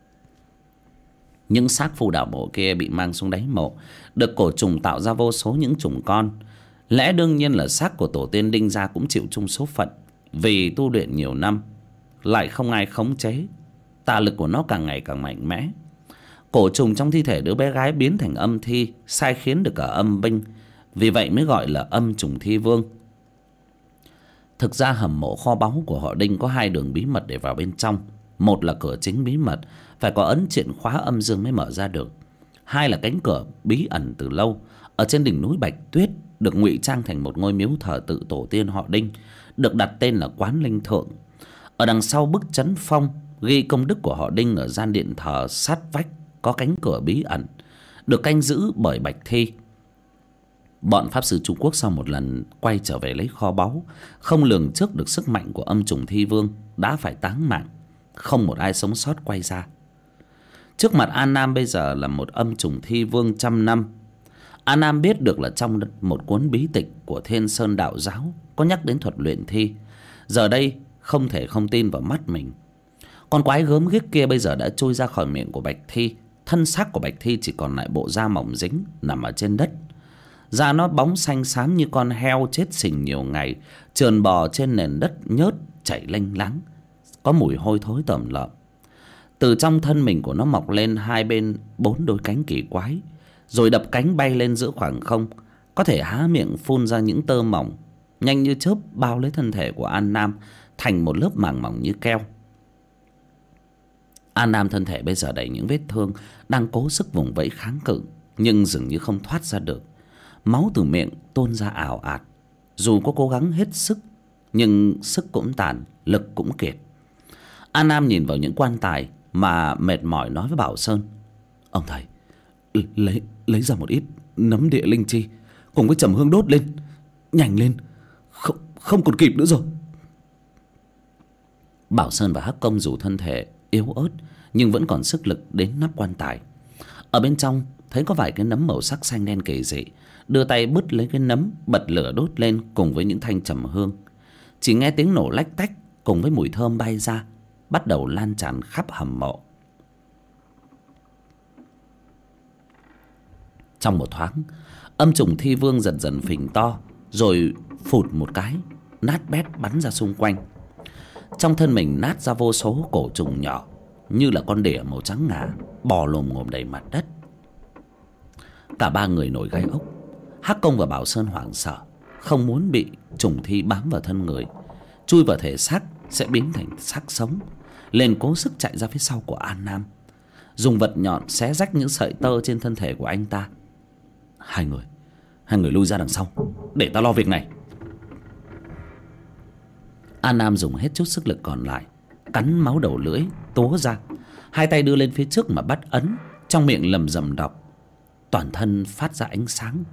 Những xác phu đạo mộ kia bị mang xuống đáy mộ, được cổ trùng tạo ra vô số những trùng con. Lẽ đương nhiên là xác của tổ tiên Đinh gia cũng chịu chung số phận. Vì tu luyện nhiều năm, lại không ai khống chế, tà lực của nó càng ngày càng mạnh mẽ. Cổ trùng trong thi thể đứa bé gái biến thành âm thi, sai khiến được cả âm binh. Vì vậy mới gọi là âm trùng thi vương. Thực ra hầm mộ kho báu của họ Đinh có hai đường bí mật để vào bên trong. Một là cửa chính bí mật, phải có ấn chìa khóa âm dương mới mở ra được. Hai là cánh cửa bí ẩn từ lâu, ở trên đỉnh núi Bạch Tuyết, được ngụy trang thành một ngôi miếu thờ tự tổ tiên họ Đinh, được đặt tên là Quán Linh Thượng. Ở đằng sau bức chấn phong ghi công đức của họ Đinh ở gian điện thờ sát vách có cánh cửa bí ẩn, được canh giữ bởi Bạch Thi. Bọn pháp sư Trung Quốc sau một lần quay trở về lấy kho báu, không lường trước được sức mạnh của âm trùng thi vương, đã phải táng mạng, không một ai sống sót quay ra. Trước mặt An Nam bây giờ là một âm trùng thi vương trăm năm. An Nam biết được là trong một cuốn bí tịch của Thiên Sơn Đạo Giáo có nhắc đến thuật luyện thi. Giờ đây không thể không tin vào mắt mình. Con quái gớm ghiếc kia bây giờ đã trôi ra khỏi miệng của Bạch Thi. Thân xác của Bạch Thi chỉ còn lại bộ da mỏng dính nằm ở trên đất. Da nó bóng xanh xám như con heo chết sình nhiều ngày, trườn bò trên nền đất nhớt chảy lênh láng, có mùi hôi thối tởm lợm. Từ trong thân mình của nó mọc lên hai bên bốn đôi cánh kỳ quái, rồi đập cánh bay lên giữa khoảng không, có thể há miệng phun ra những tơ mỏng, nhanh như chớp bao lấy thân thể của An Nam thành một lớp màng mỏng như keo. An Nam thân thể bây giờ đầy những vết thương, đang cố sức vùng vẫy kháng cự, nhưng dường như không thoát ra được. Máu từ miệng tuôn ra ào ạt. Dù có cố gắng hết sức, nhưng sức cũng tàn, lực cũng kiệt. An Nam nhìn vào những quan tài mà mệt mỏi nói với Bảo Sơn: "Ông thầy, lấy lấy ra một ít nấm địa linh chi cùng với trầm hương đốt lên, nhanh lên, không không còn kịp nữa rồi." Bảo Sơn và Hắc Công dù thân thể yếu ớt nhưng vẫn còn sức lực đến nắp quan tài. Ở bên trong thấy có vài cái nấm màu sắc xanh đen kỳ dị, đưa tay bứt lấy cái nấm, bật lửa đốt lên cùng với những thanh trầm hương. Chỉ nghe tiếng nổ lách tách cùng với mùi thơm bay ra, bắt đầu lan tràn khắp hầm mộ. Trong một thoáng, âm trùng thi vương dần dần phình to, rồi phụt một cái, nát bét bắn ra xung quanh. Trong thân mình nát ra vô số cổ trùng nhỏ, như là con đỉa màu trắng ngà bò lồm ngồm đầy mặt đất. Cả ba người nổi gai ốc. Hắc Công và Bảo Sơn hoảng sợ, không muốn bị trùng thi bám vào thân người, chui vào thể xác sẽ biến thành xác sống, lên cố sức chạy ra phía sau của An Nam, dùng vật nhọn xé rách những sợi tơ trên thân thể của anh ta. Hai người, hai người lui ra đằng sau, để ta lo việc này. An Nam dùng hết chút sức lực còn lại, cắn máu đầu lưỡi túa ra, hai tay đưa lên phía trước mà bắt ấn, trong miệng lầm rầm đọc, toàn thân phát ra ánh sáng.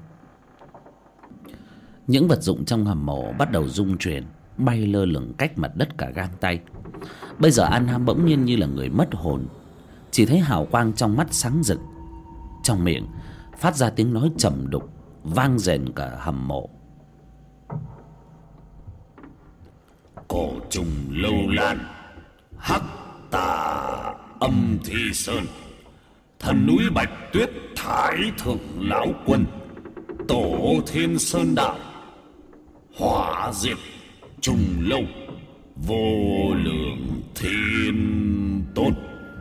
Những vật dụng trong hầm mộ bắt đầu rung chuyển, bay lơ lửng cách mặt đất cả gang tay. Bây giờ An Nam bỗng nhiên như là người mất hồn, chỉ thấy hào quang trong mắt sáng rực, trong miệng phát ra tiếng nói trầm đục vang rền cả hầm mộ. Cổ trùng lâu lan, hắc tà âm thi sơn, thần núi Bạch Tuyết thái thượng lão quân, tổ Thiên Sơn đạo, hỏa diệt trùng lâu vô lượng Thiên Tôn.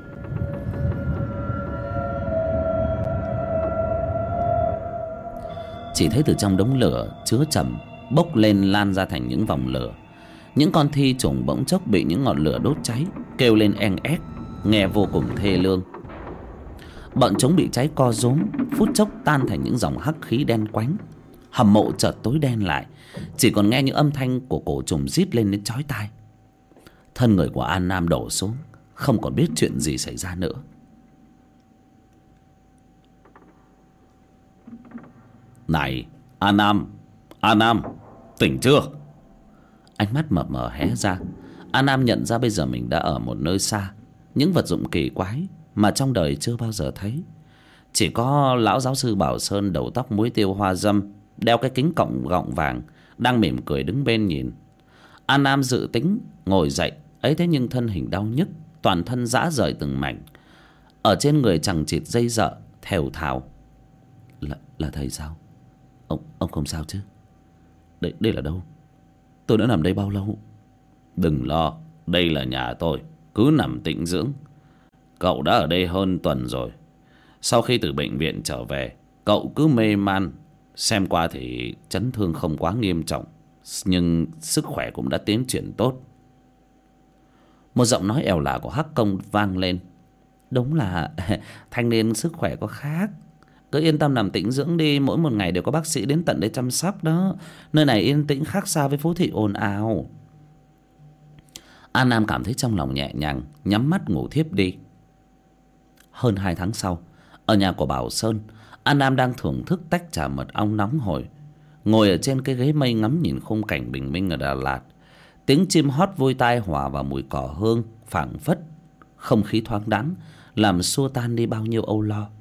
Chỉ thấy từ trong đống lửa chứa trầm bốc lên lan ra thành những vòng lửa. Những con thi trùng bỗng chốc bị những ngọn lửa đốt cháy, kêu lên eng ép, nghe vô cùng thê lương. Bọn chúng bị cháy co rúm, phút chốc tan thành những dòng hắc khí đen quánh. Hầm mộ chợt tối đen lại, chỉ còn nghe những âm thanh của cổ trùng rít lên đến chói tai. Thân người của An Nam đổ xuống, không còn biết chuyện gì xảy ra nữa. Này, An Nam, An Nam, tỉnh chưa? Ánh mắt mờ mờ hé ra. An Nam nhận ra bây giờ mình đã ở một nơi xa, những vật dụng kỳ quái mà trong đời chưa bao giờ thấy. Chỉ có lão giáo sư Bảo Sơn đầu tóc muối tiêu hoa dâm, đeo cái kính cọng gọng vàng, đang mỉm cười đứng bên nhìn. An Nam dự tính ngồi dậy, ấy thế nhưng thân hình đau nhức, toàn thân rã rời từng mảnh. Ở trên người chằng chịt dây dợ, thều thào. Là, là thầy sao? Ông, ông không sao chứ? Đây, đây là đâu? Tôi đã nằm đây bao lâu? Đừng lo, đây là nhà tôi, cứ nằm tĩnh dưỡng. Cậu đã ở đây hơn tuần rồi. Sau khi từ bệnh viện trở về, cậu cứ mê man. Xem qua thì chấn thương không quá nghiêm trọng, nhưng sức khỏe cũng đã tiến triển tốt. Một giọng nói ẻo lả của Hắc Công vang lên. Đúng là thanh niên sức khỏe có khác. Cứ yên tâm nằm tĩnh dưỡng đi, mỗi một ngày đều có bác sĩ đến tận đây chăm sóc đó. Nơi này yên tĩnh khác xa với phố thị ồn ào. An Nam cảm thấy trong lòng nhẹ nhàng, nhắm mắt ngủ thiếp đi. Hơn hai tháng sau, ở nhà của Bảo Sơn, An Nam đang thưởng thức tách trà mật ong nóng hổi, ngồi ở trên cái ghế mây ngắm nhìn khung cảnh bình minh ở Đà Lạt. Tiếng chim hót vui tai hòa vào mùi cỏ hương phảng phất, không khí thoáng đãng làm xua tan đi bao nhiêu âu lo.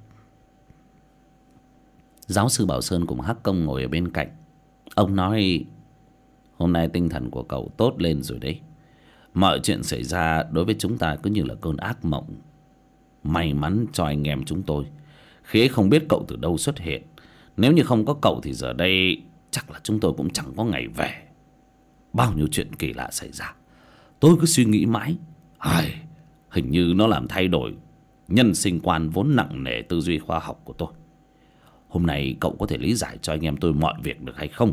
Giáo sư Bảo Sơn cùng Hắc Công ngồi ở bên cạnh. Ông nói: hôm nay tinh thần của cậu tốt lên rồi đấy. Mọi chuyện xảy ra đối với chúng ta cứ như là cơn ác mộng. May mắn cho anh em chúng tôi khi ấy không biết cậu từ đâu xuất hiện. Nếu như không có cậu thì giờ đây chắc là chúng tôi cũng chẳng có ngày về. Bao nhiêu chuyện kỳ lạ xảy ra, tôi cứ suy nghĩ mãi. Ai, hình như nó làm thay đổi nhân sinh quan vốn nặng nề tư duy khoa học của tôi. Hôm nay cậu có thể lý giải cho anh em tôi mọi việc được hay không?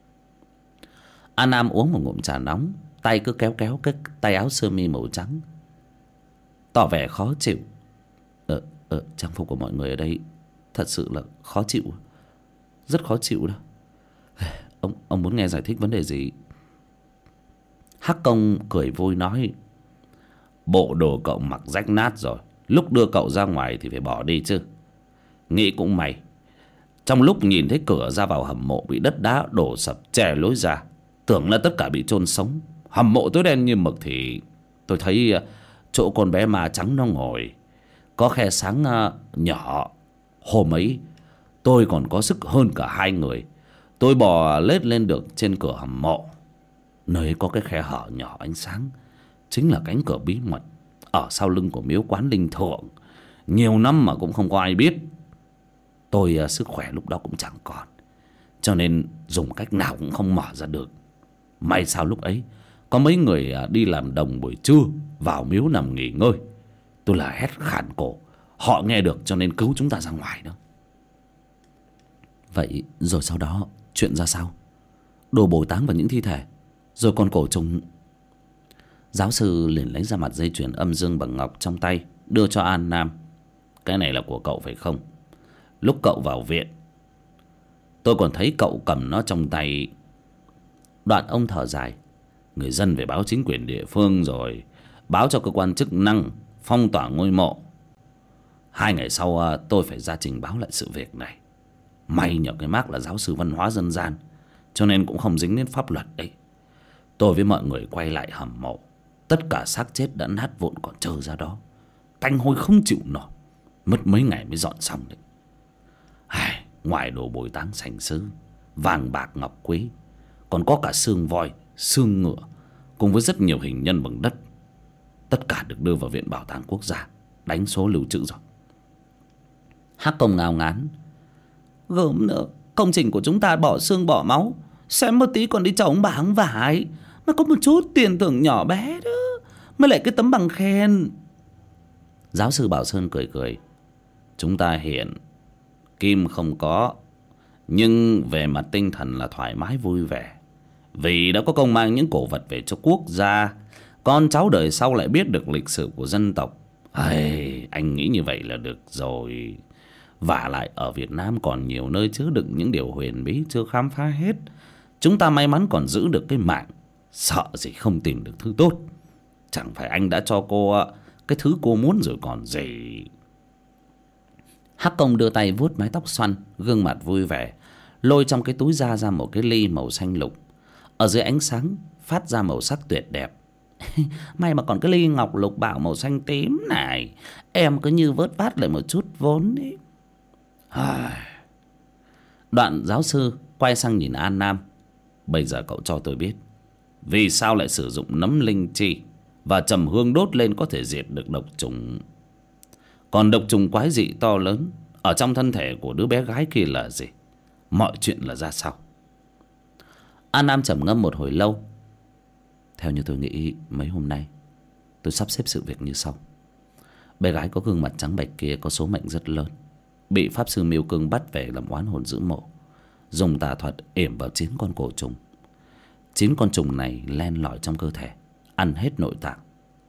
An Nam uống một ngụm trà nóng, tay cứ kéo kéo cái tay áo sơ mi màu trắng, tỏ vẻ khó chịu. Ờ, ờ, trang phục của mọi người ở đây thật sự là khó chịu, rất khó chịu đó. Ông, ông muốn nghe giải thích vấn đề gì? Hắc Công cười vui nói: bộ đồ cậu mặc rách nát rồi, lúc đưa cậu ra ngoài thì phải bỏ đi chứ. Nghĩ cũng may, trong lúc nhìn thấy cửa ra vào hầm mộ bị đất đá đổ sập che lối ra, tưởng là tất cả bị chôn sống. Hầm mộ tối đen như mực thì tôi thấy chỗ con bé ma trắng nó ngồi có khe sáng nhỏ. Hôm ấy tôi còn có sức hơn cả hai người. Tôi bò lết lên được trên cửa hầm mộ. Nơi ấy có cái khe hở nhỏ ánh sáng, chính là cánh cửa bí mật ở sau lưng của miếu quán linh thượng. Nhiều năm mà cũng không có ai biết. Tôi sức khỏe lúc đó cũng chẳng còn, cho nên dùng cách nào cũng không mở ra được. May sao lúc ấy có mấy người đi làm đồng buổi trưa vào miếu nằm nghỉ ngơi. Tôi là hét khản cổ, họ nghe được cho nên cứu chúng ta ra ngoài đó. Vậy rồi sau đó chuyện ra sao? Đồ bồi táng vào những thi thể, rồi còn cổ trùng. Giáo sư liền lấy ra mặt dây chuyền âm dương bằng ngọc trong tay, đưa cho An Nam. Cái này là của cậu phải không? Lúc cậu vào viện tôi còn thấy cậu cầm nó trong tay. Đoạn ông thở dài: người dân về báo chính quyền địa phương rồi, báo cho cơ quan chức năng phong tỏa ngôi mộ. Hai ngày sau tôi phải ra trình báo lại sự việc này. May nhờ cái mác là giáo sư văn hóa dân gian, cho nên cũng không dính đến pháp luật đấy. Tôi với mọi người quay lại hầm mộ. Tất cả xác chết đã nát vụn còn trơ ra đó, tanh hôi không chịu nổi. Mất mấy ngày mới dọn xong đấy. Ai, ngoài đồ bồi táng sành sứ, vàng bạc ngọc quý, còn có cả xương voi, xương ngựa, cùng với rất nhiều hình nhân bằng đất. Tất cả được đưa vào Viện Bảo tàng Quốc gia, đánh số lưu trữ rồi. Hắc Công ngao ngán: gớm nữa, công trình của chúng ta bỏ xương bỏ máu, xem một tí còn đi cho ông bà ông vải. Mà có một chút tiền thưởng nhỏ bé đó, mới lại cái tấm bằng khen. Giáo sư Bảo Sơn cười cười. Chúng ta hiện kim không có, nhưng về mặt tinh thần là thoải mái vui vẻ, vì đã có công mang những cổ vật về cho quốc gia. Con cháu đời sau lại biết được lịch sử của dân tộc. Ai, anh nghĩ như vậy là được rồi. Vả lại ở Việt Nam còn nhiều nơi chứa đựng những điều huyền bí chưa khám phá hết. Chúng ta may mắn còn giữ được cái mạng, sợ gì không tìm được thứ tốt. Chẳng phải anh đã cho cô cái thứ cô muốn rồi còn gì. Hắc Công đưa tay vuốt mái tóc xoăn, gương mặt vui vẻ, lôi trong cái túi da ra một cái ly màu xanh lục. Ở dưới ánh sáng phát ra màu sắc tuyệt đẹp. May mà còn cái ly ngọc lục bảo màu xanh tím này, em cứ như vớt vát lại một chút vốn đi. Đoạn giáo sư quay sang nhìn An Nam. Bây giờ cậu cho tôi biết, vì sao lại sử dụng nấm linh chi và trầm hương đốt lên có thể diệt được độc trùng. Còn độc trùng quái dị to lớn ở trong thân thể của đứa bé gái kia là gì? Mọi chuyện là ra sao? An Nam trầm ngâm một hồi lâu. Theo như tôi nghĩ, mấy hôm nay tôi sắp xếp sự việc như sau. Bé gái có gương mặt trắng bệch kia có số mệnh rất lớn, bị pháp sư Miêu Cương bắt về làm oán hồn giữ mộ, dùng tà thuật yểm vào chín con cổ trùng. Chín con trùng này len lỏi trong cơ thể, ăn hết nội tạng,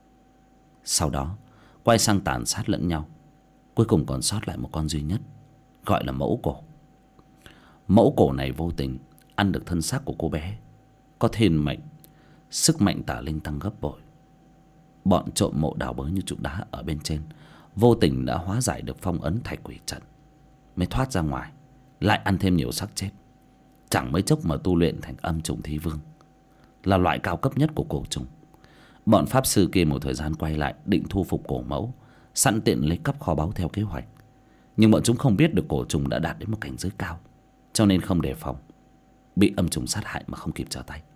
sau đó quay sang tàn sát lẫn nhau. Cuối cùng còn sót lại một con duy nhất, gọi là mẫu cổ. Mẫu cổ này vô tình ăn được thân xác của cô bé, có thiên mệnh, sức mạnh tà linh tăng gấp bội. Bọn trộm mộ đào bới như trụ đá ở bên trên vô tình đã hóa giải được phong ấn thạch quỷ trận, mới thoát ra ngoài, lại ăn thêm nhiều xác chết. Chẳng mấy chốc mà tu luyện thành âm trùng thi vương, là loại cao cấp nhất của cổ trùng. Bọn pháp sư kia một thời gian quay lại định thu phục cổ mẫu, sẵn tiện lấy cắp kho báu theo kế hoạch. Nhưng bọn chúng không biết được cổ trùng đã đạt đến một cảnh giới cao, cho nên không đề phòng, bị âm trùng sát hại mà không kịp trở tay.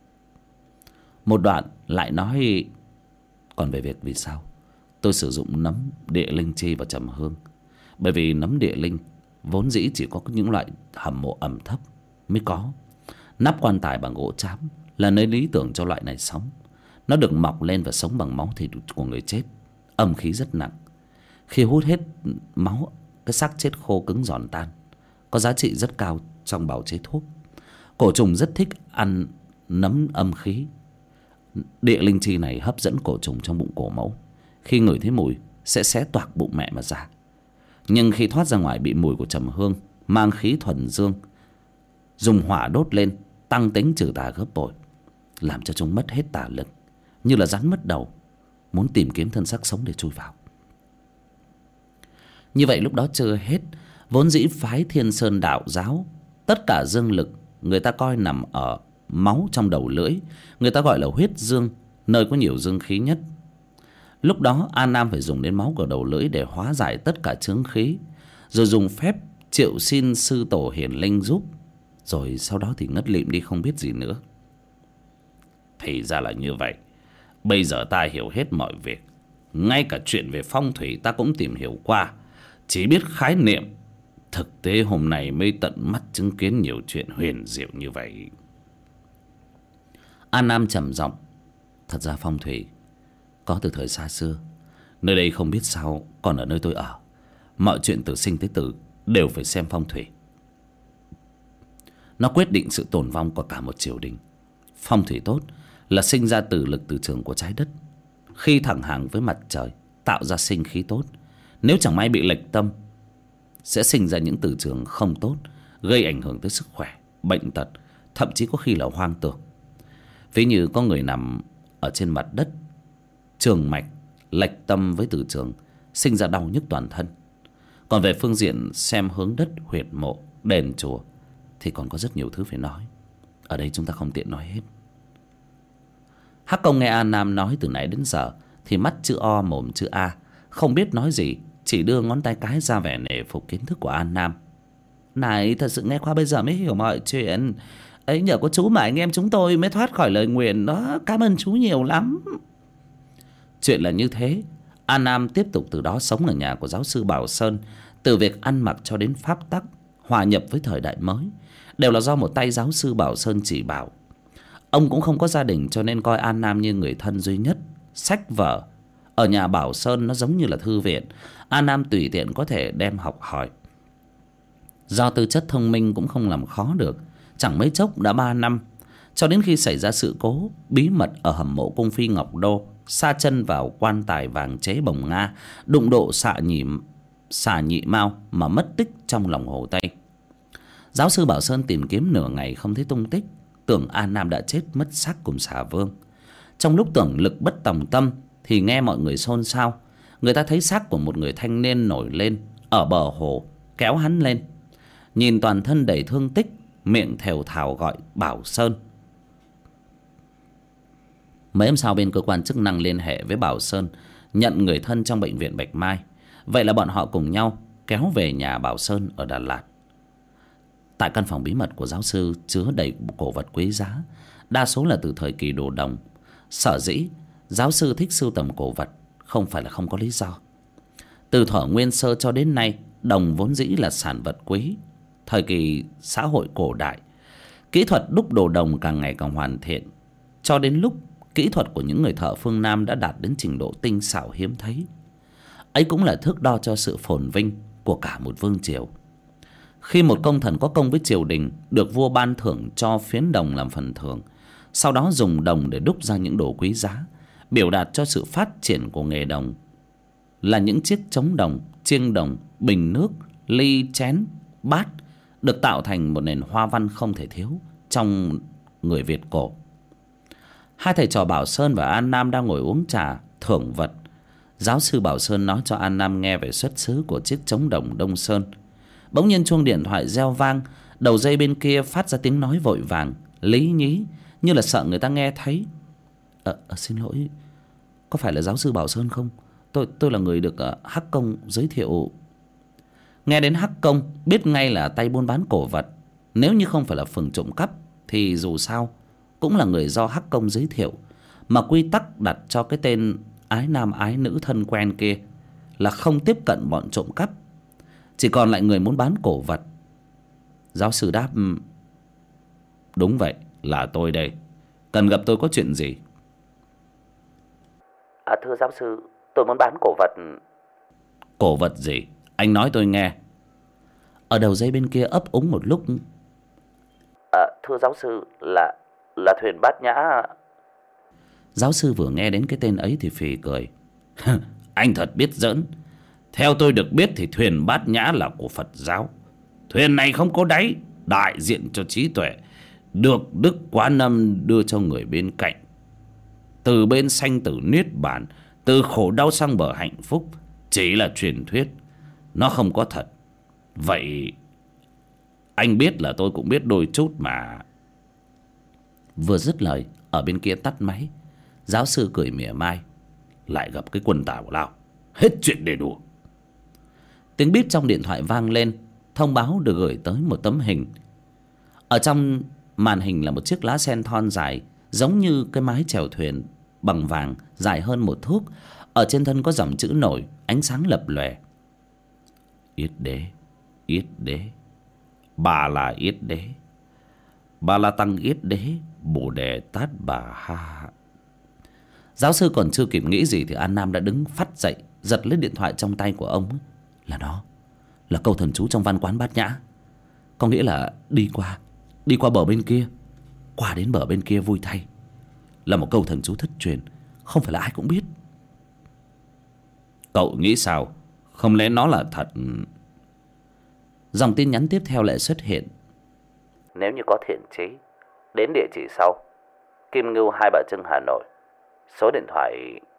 Một đoạn lại nói, còn về việc vì sao tôi sử dụng nấm địa linh chi và trầm hương. Bởi vì nấm địa linh vốn dĩ chỉ có những loại hầm mộ ẩm thấp mới có. Nắp quan tài bằng gỗ trám là nơi lý tưởng cho loại này sống. Nó được mọc lên và sống bằng máu thịt của người chết, âm khí rất nặng. Khi hút hết máu, cái xác chết khô cứng giòn tan, có giá trị rất cao trong bào chế thuốc. Cổ trùng rất thích ăn nấm âm khí. Địa linh chi này hấp dẫn cổ trùng trong bụng cổ mẫu, khi ngửi thấy mùi sẽ xé toạc bụng mẹ mà ra. Nhưng khi thoát ra ngoài bị mùi của trầm hương mang khí thuần dương, dùng hỏa đốt lên tăng tính trừ tà gấp bội, làm cho chúng mất hết tà lực, như là rắn mất đầu, muốn tìm kiếm thân xác sống để chui vào. Như vậy lúc đó chưa hết, vốn dĩ phái Thiên Sơn đạo giáo, tất cả dương lực người ta coi nằm ở máu trong đầu lưỡi, người ta gọi là huyết dương, nơi có nhiều dương khí nhất. Lúc đó An Nam phải dùng đến máu của đầu lưỡi để hóa giải tất cả chướng khí, rồi dùng phép triệu xin sư tổ hiển linh giúp, rồi sau đó thì ngất lịm đi không biết gì nữa. Thì ra là như vậy. Bây giờ ta hiểu hết mọi việc. Ngay cả chuyện về phong thủy ta cũng tìm hiểu qua, chỉ biết khái niệm. Thực tế hôm nay mới tận mắt chứng kiến nhiều chuyện huyền diệu như vậy. An Nam trầm giọng. Thật ra phong thủy có từ thời xa xưa. Nơi đây không biết sao còn ở nơi tôi ở, mọi chuyện từ sinh tới tử đều phải xem phong thủy. Nó quyết định sự tồn vong của cả một triều đình. Phong thủy tốt là sinh ra từ lực từ trường của trái đất, khi thẳng hàng với mặt trời tạo ra sinh khí tốt. Nếu chẳng may bị lệch tâm, sẽ sinh ra những từ trường không tốt, gây ảnh hưởng tới sức khỏe, bệnh tật, thậm chí có khi là hoang tưởng. Ví như có người nằm ở trên mặt đất, trường mạch lệch tâm với từ trường, sinh ra đau nhức toàn thân. Còn về phương diện xem hướng đất, huyệt mộ, đền chùa thì còn có rất nhiều thứ phải nói, ở đây chúng ta không tiện nói hết. Hắc Công nghe An Nam nói từ nãy đến giờ thì mắt chữ O mồm chữ A, không biết nói gì, chỉ đưa ngón tay cái ra vẻ nể phục kiến thức của An Nam. Này, thật sự nghe qua bây giờ mới hiểu mọi chuyện ấy, nhờ có chú mà anh em chúng tôi mới thoát khỏi lời nguyền đó. Cảm ơn chú nhiều lắm. Chuyện là như thế. An Nam tiếp tục từ đó sống ở nhà của giáo sư Bảo Sơn. Từ việc ăn mặc cho đến pháp tắc, hòa nhập với thời đại mới, đều là do một tay giáo sư Bảo Sơn chỉ bảo. Ông cũng không có gia đình, cho nên coi An Nam như người thân duy nhất, sách vở. Ở nhà Bảo Sơn nó giống như là thư viện, An Nam tùy tiện có thể đem học hỏi. Do tư chất thông minh cũng không làm khó được, chẳng mấy chốc đã ba năm, cho đến khi xảy ra sự cố bí mật ở hầm mộ cung phi Ngọc Đô, sa chân vào quan tài vàng chế bồng Nga, đụng độ xạ nhị xà nhị mao mà mất tích trong lòng hồ Tây. Giáo sư Bảo Sơn tìm kiếm nửa ngày không thấy tung tích, tưởng An Nam đã chết mất xác cùng xà vương. Trong lúc tưởng lực bất tòng tâm thì nghe mọi người xôn xao. Người ta thấy xác của một người thanh niên nổi lên ở bờ hồ, kéo hắn lên. Nhìn toàn thân đầy thương tích, miệng thều thào gọi Bảo Sơn. Mấy hôm sau bên cơ quan chức năng liên hệ với Bảo Sơn, nhận người thân trong bệnh viện Bạch Mai. Vậy là bọn họ cùng nhau kéo về nhà Bảo Sơn ở Đà Lạt. Tại căn phòng bí mật của giáo sư chứa đầy cổ vật quý giá, đa số là từ thời kỳ Đồ Đồng. Sở dĩ giáo sư thích sưu tầm cổ vật không phải là không có lý do. Từ thuở nguyên sơ cho đến nay, đồng vốn dĩ là sản vật quý. Thời kỳ xã hội cổ đại, kỹ thuật đúc đồ đồng càng ngày càng hoàn thiện, cho đến lúc kỹ thuật của những người thợ phương Nam đã đạt đến trình độ tinh xảo hiếm thấy. Ấy cũng là thước đo cho sự phồn vinh của cả một vương triều. Khi một công thần có công với triều đình được vua ban thưởng cho phiến đồng làm phần thưởng, sau đó dùng đồng để đúc ra những đồ quý giá, biểu đạt cho sự phát triển của nghề đồng, là những chiếc trống đồng, chiêng đồng, bình nước, ly, chén, bát, được tạo thành một nền hoa văn không thể thiếu trong người Việt cổ. Hai thầy trò Bảo Sơn và An Nam đang ngồi uống trà thưởng vật. Giáo sư Bảo Sơn nói cho An Nam nghe về xuất xứ của chiếc trống đồng Đông Sơn. Bỗng nhiên chuông điện thoại reo vang, đầu dây bên kia phát ra tiếng nói vội vàng, lý nhí, như là sợ người ta nghe thấy. Ờ, à, xin lỗi, có phải là giáo sư Bảo Sơn không? Tôi tôi là người được uh, Hắc Công giới thiệu. Nghe đến Hắc Công biết ngay là tay buôn bán cổ vật. Nếu như không phải là phường trộm cắp thì dù sao cũng là người do Hắc Công giới thiệu. Mà quy tắc đặt cho cái tên ái nam ái nữ thân quen kia là không tiếp cận bọn trộm cắp, chỉ còn lại người muốn bán cổ vật. Giáo sư đáp: đúng vậy, là tôi đây. Cần gặp tôi có chuyện gì? À, thưa giáo sư, tôi muốn bán cổ vật. Cổ vật gì? Anh nói tôi nghe. Ở đầu dây bên kia ấp úng một lúc. À, thưa giáo sư, là là thuyền Bát Nhã. Giáo sư vừa nghe đến cái tên ấy thì phì cười. Anh thật biết giỡn. Theo tôi được biết thì thuyền Bát Nhã là của Phật giáo. Thuyền này không có đáy, đại diện cho trí tuệ, được Đức Quán Âm đưa cho người bên cạnh. Từ bên sanh tử niết bàn, từ khổ đau sang bờ hạnh phúc, chỉ là truyền thuyết, nó không có thật. Vậy anh biết là tôi cũng biết đôi chút mà. Vừa dứt lời, ở bên kia tắt máy. Giáo sư cười mỉa mai. Lại gặp cái quân tảo lao, hết chuyện để đùa. Tiếng bíp trong điện thoại vang lên, thông báo được gửi tới một tấm hình. Ở trong màn hình là một chiếc lá sen thon dài, giống như cái mái chèo thuyền bằng vàng, dài hơn một thước. Ở trên thân có dòng chữ nổi, ánh sáng lập lòe. Yết đế, yết đế, bà là yết đế, bà là tăng yết đế, bồ đề tát bà ha. Giáo sư còn chưa kịp nghĩ gì thì An Nam đã đứng phắt dậy, giật lấy điện thoại trong tay của ông. Là nó, là câu thần chú trong văn quán Bát Nhã. Có nghĩa là đi qua, đi qua bờ bên kia, qua đến bờ bên kia vui thay. Là một câu thần chú thất truyền, không phải là ai cũng biết. Cậu nghĩ sao? Không lẽ nó là thật? Dòng tin nhắn tiếp theo lại xuất hiện. Nếu như có thiện chí, đến địa chỉ sau: Kim Ngưu, Hai Bà Trưng, Hà Nội. Số điện thoại.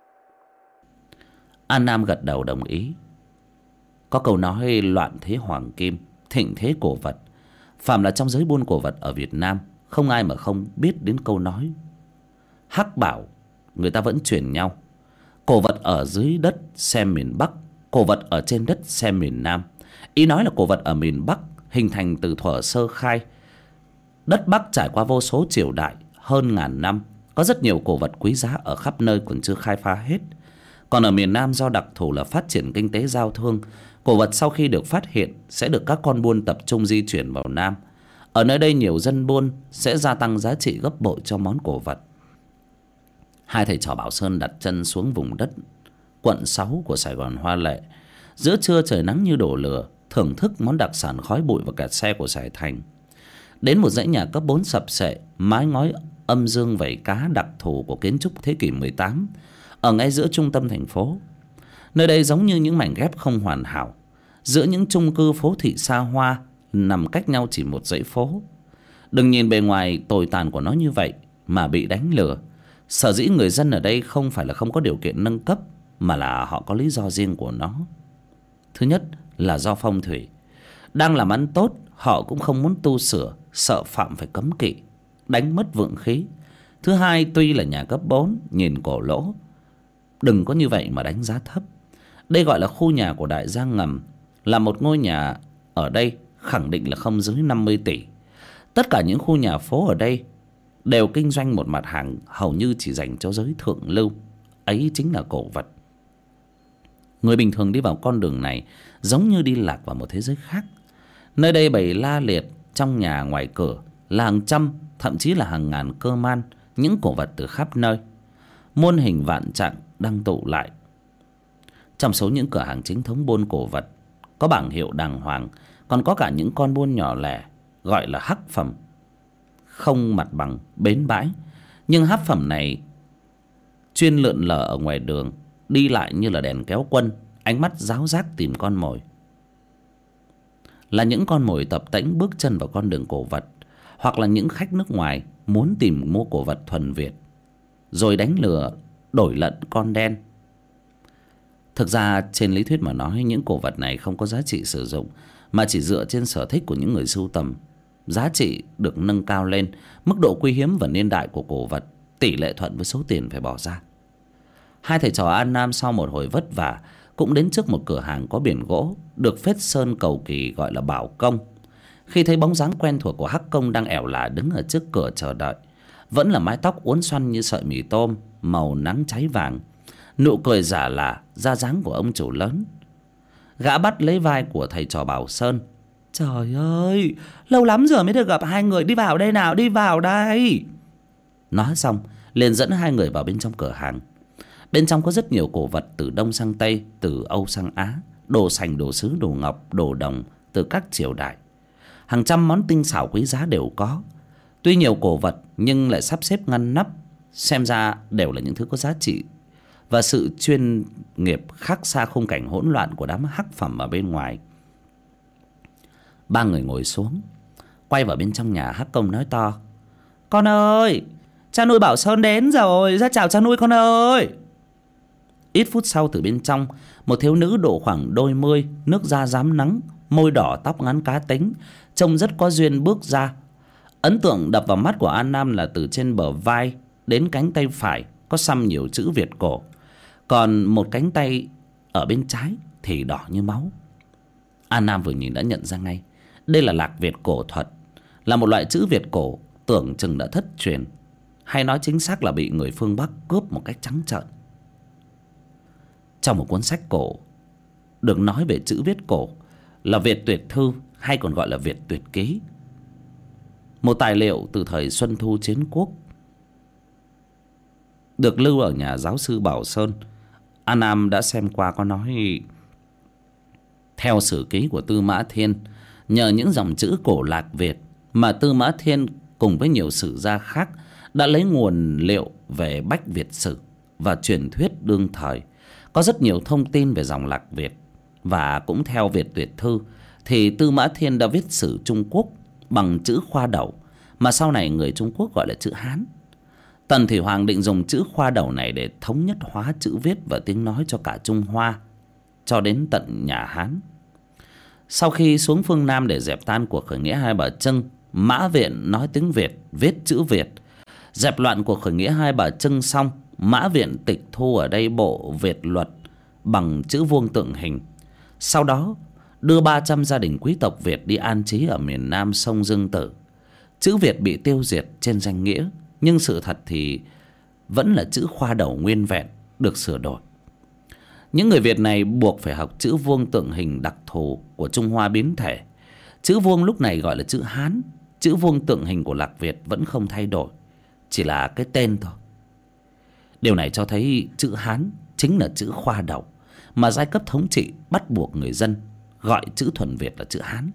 An Nam gật đầu đồng ý. Có câu nói loạn thế hoàng kim, thịnh thế cổ vật. Phàm là trong giới buôn cổ vật ở Việt Nam, không ai mà không biết đến câu nói. Hắc bảo người ta vẫn truyền nhau. Cổ vật ở dưới đất xem miền Bắc, cổ vật ở trên đất xem miền Nam. Ý nói là cổ vật ở miền Bắc hình thành từ thuở sơ khai. Đất Bắc trải qua vô số triều đại, hơn ngàn năm, có rất nhiều cổ vật quý giá ở khắp nơi còn chưa khai phá hết. Còn ở miền Nam do đặc thù là phát triển kinh tế giao thương, cổ vật sau khi được phát hiện sẽ được các con buôn tập trung di chuyển vào Nam. Ở nơi đây nhiều dân buôn sẽ gia tăng giá trị gấp bội cho món cổ vật. Hai thầy trò Bảo Sơn đặt chân xuống vùng đất quận sáu của Sài Gòn hoa lệ. Giữa trưa trời nắng như đổ lửa, thưởng thức món đặc sản khói bụi và kẹt xe của Sài Thành. Đến một dãy nhà cấp bốn sập sệ, mái ngói âm dương vảy cá đặc thù của kiến trúc thế kỷ mười tám, ở ngay giữa trung tâm thành phố. Nơi đây giống như những mảnh ghép không hoàn hảo giữa những chung cư phố thị xa hoa nằm cách nhau chỉ một dãy phố. Đừng nhìn bề ngoài tồi tàn của nó như vậy mà bị đánh lừa. Sở dĩ người dân ở đây không phải là không có điều kiện nâng cấp, mà là họ có lý do riêng của nó. Thứ nhất là do phong thủy. Đang làm ăn tốt, họ cũng không muốn tu sửa, sợ phạm phải cấm kỵ, đánh mất vượng khí. Thứ hai, tuy là nhà cấp bốn, nhìn cổ lỗ, đừng có như vậy mà đánh giá thấp. Đây gọi là khu nhà của đại gia ngầm, là một ngôi nhà ở đây khẳng định là không dưới năm mươi tỷ. Tất cả những khu nhà phố ở đây đều kinh doanh một mặt hàng hầu như chỉ dành cho giới thượng lưu, ấy chính là cổ vật. Người bình thường đi vào con đường này giống như đi lạc vào một thế giới khác. Nơi đây bày la liệt trong nhà ngoài cửa là hàng trăm, thậm chí là hàng ngàn cơ man, những cổ vật từ khắp nơi, muôn hình vạn trạng đang tụ lại. Trong số những cửa hàng chính thống buôn cổ vật có bảng hiệu đàng hoàng, còn có cả những con buôn nhỏ lẻ gọi là hắc phẩm, không mặt bằng bến bãi. Nhưng hắc phẩm này chuyên lượn lờ ở ngoài đường, đi lại như là đèn kéo quân, ánh mắt ráo rác tìm con mồi. Là những con mồi tập tễnh bước chân vào con đường cổ vật, hoặc là những khách nước ngoài muốn tìm mua cổ vật thuần Việt rồi đánh lừa đổi lận con đen. Thực ra trên lý thuyết mà nói, những cổ vật này không có giá trị sử dụng, mà chỉ dựa trên sở thích của những người sưu tầm. Giá trị được nâng cao lên, mức độ quý hiếm và niên đại của cổ vật tỷ lệ thuận với số tiền phải bỏ ra. Hai thầy trò An Nam sau một hồi vất vả cũng đến trước một cửa hàng có biển gỗ được phết sơn cầu kỳ gọi là Bảo Công. Khi thấy bóng dáng quen thuộc của Hắc Công đang ẻo lả đứng ở trước cửa chờ đợi, vẫn là mái tóc uốn xoăn như sợi mì tôm, màu nắng cháy vàng, nụ cười giả lả ra dáng của ông chủ lớn. Gã bắt lấy vai của thầy trò Bảo Sơn. Trời ơi, lâu lắm rồi mới được gặp hai người, đi vào đây nào, đi vào đây. Nói xong liền dẫn hai người vào bên trong cửa hàng. Bên trong có rất nhiều cổ vật từ Đông sang Tây, từ Âu sang Á, đồ sành, đồ sứ, đồ ngọc, đồ đồng từ các triều đại. Hàng trăm món tinh xảo quý giá đều có. Tuy nhiều cổ vật nhưng lại sắp xếp ngăn nắp, xem ra đều là những thứ có giá trị và sự chuyên nghiệp khác xa khung cảnh hỗn loạn của đám hắc phẩm ở bên ngoài. Ba người ngồi xuống, quay vào bên trong nhà. Hắc Công nói to: Con ơi, cha nuôi Bảo Sơn đến rồi, ra chào cha nuôi con ơi. Ít phút sau, từ bên trong, một thiếu nữ độ khoảng đôi mươi, nước da rám nắng, môi đỏ, tóc ngắn cá tính, trông rất có duyên bước ra. Ấn tượng đập vào mắt của An Nam là từ trên bờ vai đến cánh tay phải có xăm nhiều chữ Việt cổ, còn một cánh tay ở bên trái thì đỏ như máu. An Nam vừa nhìn đã nhận ra ngay, đây là lạc Việt cổ thuật, là một loại chữ Việt cổ tưởng chừng đã thất truyền, hay nói chính xác là bị người phương Bắc cướp một cách trắng trợn. Trong một cuốn sách cổ được nói về chữ viết cổ là Việt Tuyệt Thư, hay còn gọi là Việt Tuyệt Ký, một tài liệu từ thời Xuân Thu Chiến Quốc, được lưu ở nhà giáo sư Bảo Sơn. An Nam đã xem qua, có nói theo sử ký của Tư Mã Thiên, nhờ những dòng chữ cổ lạc Việt mà Tư Mã Thiên cùng với nhiều sử gia khác đã lấy nguồn liệu về Bách Việt sử và truyền thuyết đương thời, có rất nhiều thông tin về dòng lạc Việt. Và cũng theo Việt Tuyệt Thư thì Tư Mã Thiên đã viết sử Trung Quốc bằng chữ khoa đẩu, mà sau này người Trung Quốc gọi là chữ Hán. Tần Thủy Hoàng định dùng chữ khoa đẩu này để thống nhất hóa chữ viết và tiếng nói cho cả Trung Hoa, cho đến tận nhà Hán. Sau khi xuống phương Nam để dẹp tan cuộc khởi nghĩa Hai Bà Trưng, Mã Viện nói tiếng Việt, viết chữ Việt. Dẹp loạn cuộc khởi nghĩa Hai Bà Trưng xong, Mã Viện tịch thu ở đây bộ Việt luật bằng chữ vuông tượng hình. Sau đó đưa ba trăm gia đình quý tộc Việt đi an trí ở miền Nam sông Dương Tử. Chữ Việt bị tiêu diệt trên danh nghĩa, nhưng sự thật thì vẫn là chữ khoa đẩu nguyên vẹn, được sửa đổi. Những người Việt này buộc phải học chữ vuông tượng hình đặc thù của Trung Hoa biến thể. Chữ vuông lúc này gọi là chữ Hán. Chữ vuông tượng hình của lạc Việt vẫn không thay đổi, chỉ là cái tên thôi. Điều này cho thấy chữ Hán chính là chữ khoa đầu mà giai cấp thống trị bắt buộc người dân gọi chữ thuần Việt là chữ Hán.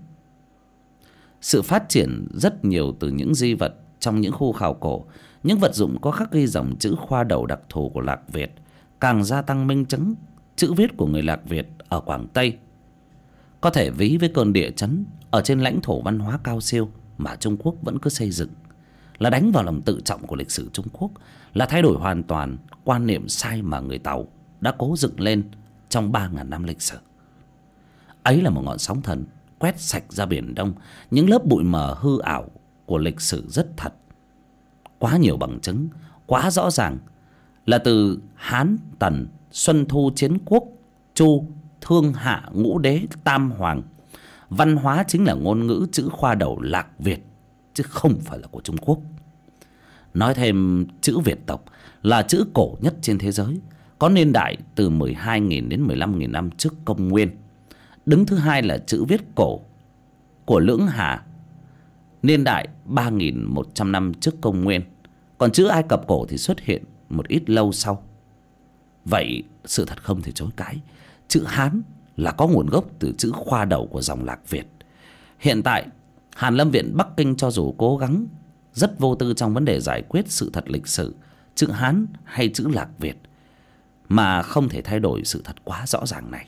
Sự phát triển rất nhiều từ những di vật trong những khu khảo cổ, những vật dụng có khắc ghi dòng chữ khoa đầu đặc thù của Lạc Việt càng gia tăng minh chứng chữ viết của người Lạc Việt ở Quảng Tây có thể ví với cơn địa chấn ở trên lãnh thổ văn hóa cao siêu mà Trung Quốc vẫn cứ xây dựng, là đánh vào lòng tự trọng của lịch sử Trung Quốc, là thay đổi hoàn toàn quan niệm sai mà người Tàu đã cố dựng lên trong ba ngàn năm lịch sử. Ấy là một ngọn sóng thần quét sạch ra Biển Đông những lớp bụi mờ hư ảo của lịch sử rất thật. Quá nhiều bằng chứng, quá rõ ràng là từ Hán, Tần, Xuân Thu, Chiến Quốc, Chu, Thương, Hạ, Ngũ Đế, Tam Hoàng, văn hóa chính là ngôn ngữ chữ khoa đầu Lạc Việt chứ không phải là của Trung Quốc. Nói thêm, chữ Việt tộc là chữ cổ nhất trên thế giới, có niên đại từ mười hai nghìn đến mười lăm nghìn năm trước công nguyên. Đứng thứ hai là chữ viết cổ của Lưỡng Hà, niên đại ba nghìn một trăm năm trước công nguyên. Còn chữ Ai Cập cổ thì xuất hiện một ít lâu sau. Vậy sự thật không thể chối cãi, chữ Hán là có nguồn gốc từ chữ khoa đầu của dòng Lạc Việt. Hiện tại Hàn Lâm Viện Bắc Kinh cho dù cố gắng rất vô tư trong vấn đề giải quyết sự thật lịch sử chữ Hán hay chữ Lạc Việt, mà không thể thay đổi sự thật quá rõ ràng này.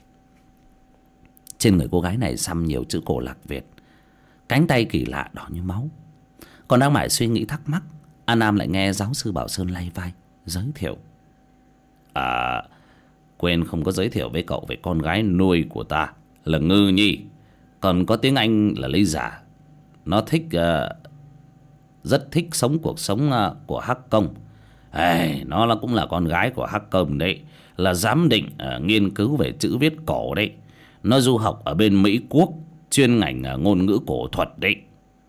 Trên người cô gái này xăm nhiều chữ cổ Lạc Việt, cánh tay kỳ lạ đỏ như máu. Còn đang mải suy nghĩ thắc mắc, An Nam lại nghe giáo sư Bảo Sơn lay vai giới thiệu: À, quên không có giới thiệu với cậu về con gái nuôi của ta là Ngư Nhi, còn có tiếng Anh là Lý Giả. Nó thích uh, rất thích sống cuộc sống uh, của Hắc Công. Hey, nó là cũng là con gái của Hắc Công đấy, là giám định uh, nghiên cứu về chữ viết cổ đấy. Nó du học ở bên Mỹ Quốc, chuyên ngành uh, ngôn ngữ cổ thuật đấy.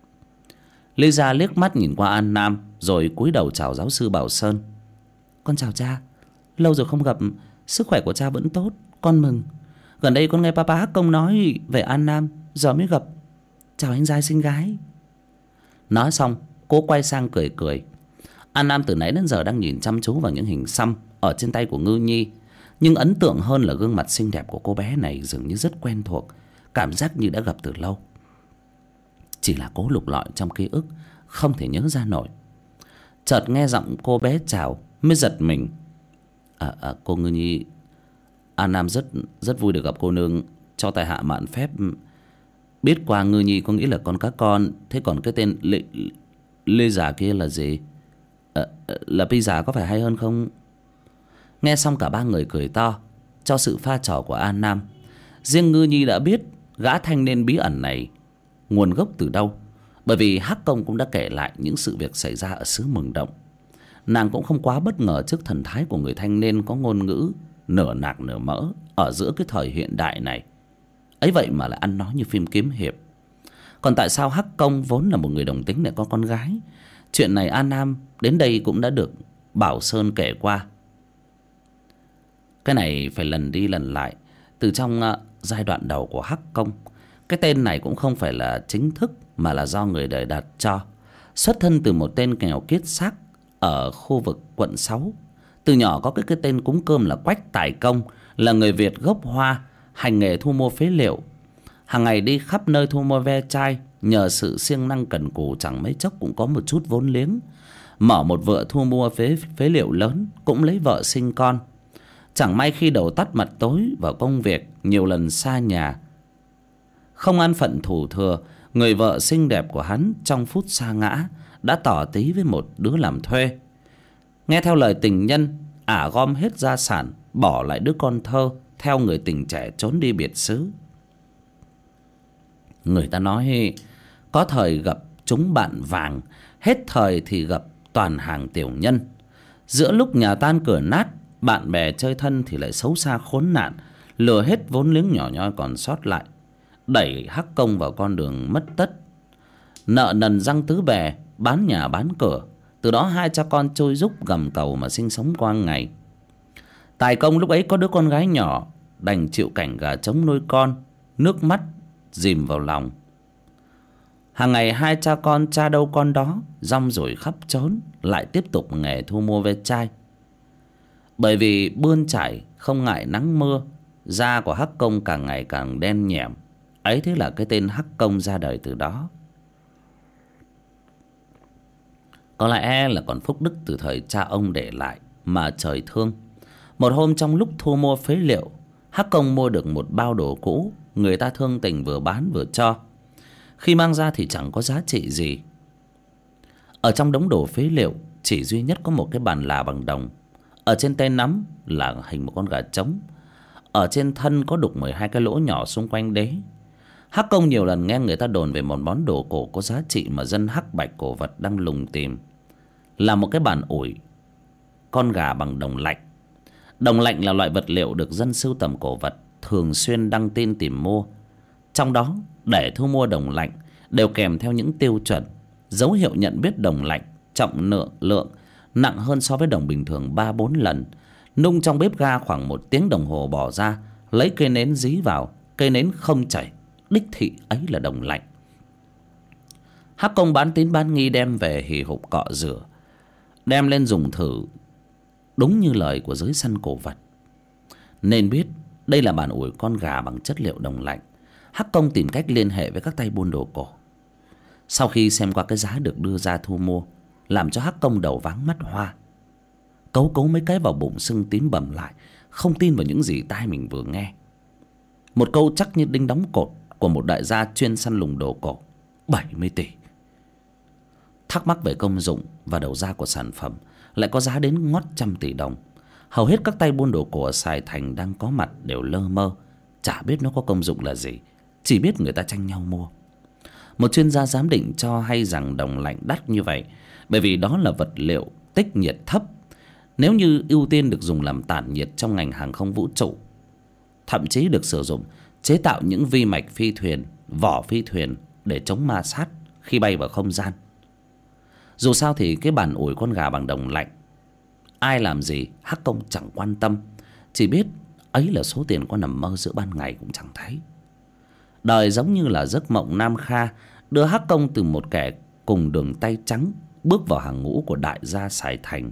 Lý Gia liếc mắt nhìn qua An Nam rồi cúi đầu chào giáo sư Bảo Sơn. Con chào cha, lâu rồi không gặp, sức khỏe của cha vẫn tốt, con mừng. Gần đây con nghe papa Hắc Công nói về An Nam, giờ mới gặp. Chào anh trai xinh gái. Nói xong cô quay sang cười cười. An Nam từ nãy đến giờ đang nhìn chăm chú vào những hình xăm ở trên tay của Ngư Nhi, nhưng ấn tượng hơn là gương mặt xinh đẹp của cô bé này dường như rất quen thuộc, cảm giác như đã gặp từ lâu. Chỉ là cố lục lọi trong ký ức, không thể nhớ ra nổi. Chợt nghe giọng cô bé chào mới giật mình. À, à cô Ngư Nhi, An Nam rất rất vui được gặp cô nương, cho tại hạ mạn phép biết qua Ngư Nhi có nghĩ là con cá con. Thế còn cái tên Lê, Lê Giả kia là gì? À, là Pi Giả có phải hay hơn không? Nghe xong cả ba người cười to cho sự pha trò của An Nam. Riêng Ngư Nhi đã biết gã thanh niên bí ẩn này nguồn gốc từ đâu, bởi vì Hắc Công cũng đã kể lại những sự việc xảy ra ở xứ Mừng Động. Nàng cũng không quá bất ngờ trước thần thái của người thanh niên có ngôn ngữ nửa nạc nửa mỡ ở giữa cái thời hiện đại này. Ấy vậy mà lại ăn nói như phim kiếm hiệp. Còn tại sao Hắc Công vốn là một người đồng tính lại có con gái? Chuyện này An Nam đến đây cũng đã được Bảo Sơn kể qua. Cái này phải lần đi lần lại. Từ trong uh, giai đoạn đầu của Hắc Công, cái tên này cũng không phải là chính thức mà là do người đời đặt cho. Xuất thân từ một tên nghèo kiết xác ở khu vực quận sáu. Từ nhỏ có cái, cái tên cúng cơm là Quách Tài Công, là người Việt gốc Hoa, hành nghề thu mua phế liệu. Hàng ngày đi khắp nơi thu mua ve chai, nhờ sự siêng năng cần cù chẳng mấy chốc cũng có một chút vốn liếng. Mở một vựa thu mua phế, phế liệu lớn, cũng lấy vợ sinh con. Chẳng may khi đầu tắt mặt tối vào công việc, nhiều lần xa nhà, không an phận thủ thừa, người vợ xinh đẹp của hắn trong phút sa ngã đã tỏ tí với một đứa làm thuê. Nghe theo lời tình nhân, ả gom hết gia sản, bỏ lại đứa con thơ, theo người tình trẻ trốn đi biệt xứ. Người ta nói có thời gặp chúng bạn vàng, hết thời thì gặp toàn hàng tiểu nhân. Giữa lúc nhà tan cửa nát, bạn bè chơi thân thì lại xấu xa khốn nạn, lừa hết vốn liếng nhỏ nhoi còn sót lại, đẩy Hắc Công vào con đường mất tất. Nợ nần răng tứ bè, bán nhà bán cửa. Từ đó hai cha con trôi rúc gầm cầu mà sinh sống qua ngày. Tài Công lúc ấy có đứa con gái nhỏ, đành chịu cảnh gà trống nuôi con, nước mắt dìm vào lòng. Hàng ngày hai cha con cha đâu con đó, rong ruổi khắp trốn, lại tiếp tục nghề thu mua ve chai. Bởi vì bươn chải không ngại nắng mưa, da của Hắc Công càng ngày càng đen nhẻm. Ấy thế là cái tên Hắc Công ra đời từ đó. Có lẽ là còn phúc đức từ thời cha ông để lại mà trời thương. Một hôm trong lúc thu mua phế liệu, Hắc Công mua được một bao đồ cũ. Người ta thương tình vừa bán vừa cho. Khi mang ra thì chẳng có giá trị gì. Ở trong đống đồ phế liệu chỉ duy nhất có một cái bàn là bằng đồng. Ở trên tay nắm là hình một con gà trống. Ở trên thân có đục mười hai cái lỗ nhỏ xung quanh đế. Hắc Công nhiều lần nghe người ta đồn về một món đồ cổ có giá trị mà dân Hắc Bạch cổ vật đang lùng tìm. Là một cái bàn ủi con gà bằng đồng lạnh. Đồng lạnh là loại vật liệu được dân sưu tầm cổ vật thường xuyên đăng tin tìm mua. Trong đó để thu mua đồng lạnh đều kèm theo những tiêu chuẩn, dấu hiệu nhận biết đồng lạnh trọng lượng lượng nặng hơn so với đồng bình thường ba bốn lần. Nung trong bếp ga khoảng một tiếng đồng hồ bỏ ra, lấy cây nến dí vào, cây nến không chảy, đích thị ấy là đồng lạnh. Hắc Công bán tín bán nghi đem về hì hục cọ rửa, đem lên dùng thử. Đúng như lời của giới săn cổ vật, nên biết đây là bàn ủi con gà bằng chất liệu đồng lạnh. Hắc Công tìm cách liên hệ với các tay buôn đồ cổ. Sau khi xem qua cái giá được đưa ra thu mua, làm cho Hắc Công đầu váng mắt hoa, cấu cấu mấy cái vào bụng sưng tím bầm lại, không tin vào những gì tai mình vừa nghe. Một câu chắc như đinh đóng cột của một đại gia chuyên săn lùng đồ cổ. Bảy mươi tỷ. Thắc mắc về công dụng và đầu ra của sản phẩm lại có giá đến ngót trăm tỷ đồng. Hầu hết các tay buôn đồ cổ ở Sài Thành đang có mặt đều lơ mơ, chả biết nó có công dụng là gì, chỉ biết người ta tranh nhau mua. Một chuyên gia giám định cho hay rằng đồng lạnh đắt như vậy bởi vì đó là vật liệu tích nhiệt thấp. Nếu như ưu tiên được dùng làm tản nhiệt trong ngành hàng không vũ trụ, thậm chí được sử dụng chế tạo những vi mạch phi thuyền, vỏ phi thuyền để chống ma sát khi bay vào không gian. Dù sao thì cái bàn ủi con gà bằng đồng lạnh, ai làm gì Hắc Công chẳng quan tâm, chỉ biết ấy là số tiền có nằm mơ giữa ban ngày cũng chẳng thấy. Đời giống như là giấc mộng Nam Kha, đưa Hắc Công từ một kẻ cùng đường tay trắng bước vào hàng ngũ của đại gia Sài Thành.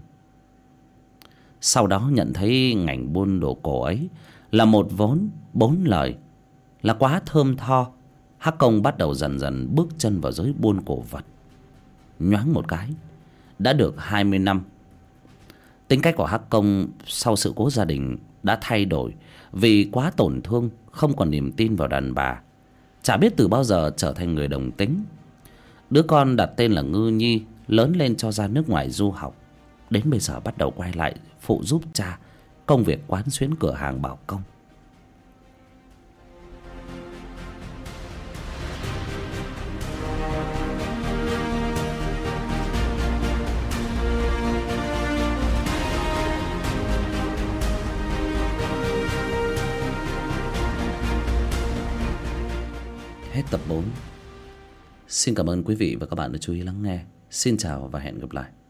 Sau đó nhận thấy ngành buôn đồ cổ ấy là một vốn bốn lời, là quá thơm tho. Hắc Công bắt đầu dần dần bước chân vào giới buôn cổ vật. Nhoáng một cái đã được hai mươi năm. Tính cách của Hắc Công sau sự cố gia đình đã thay đổi, vì quá tổn thương, không còn niềm tin vào đàn bà. Chả biết từ bao giờ trở thành người đồng tính. Đứa con đặt tên là Ngư Nhi lớn lên cho ra nước ngoài du học, đến bây giờ bắt đầu quay lại phụ giúp cha công việc quán xuyến cửa hàng bảo công. Hết tập bốn. Xin cảm ơn quý vị và các bạn đã chú ý lắng nghe. Xin chào và hẹn gặp lại.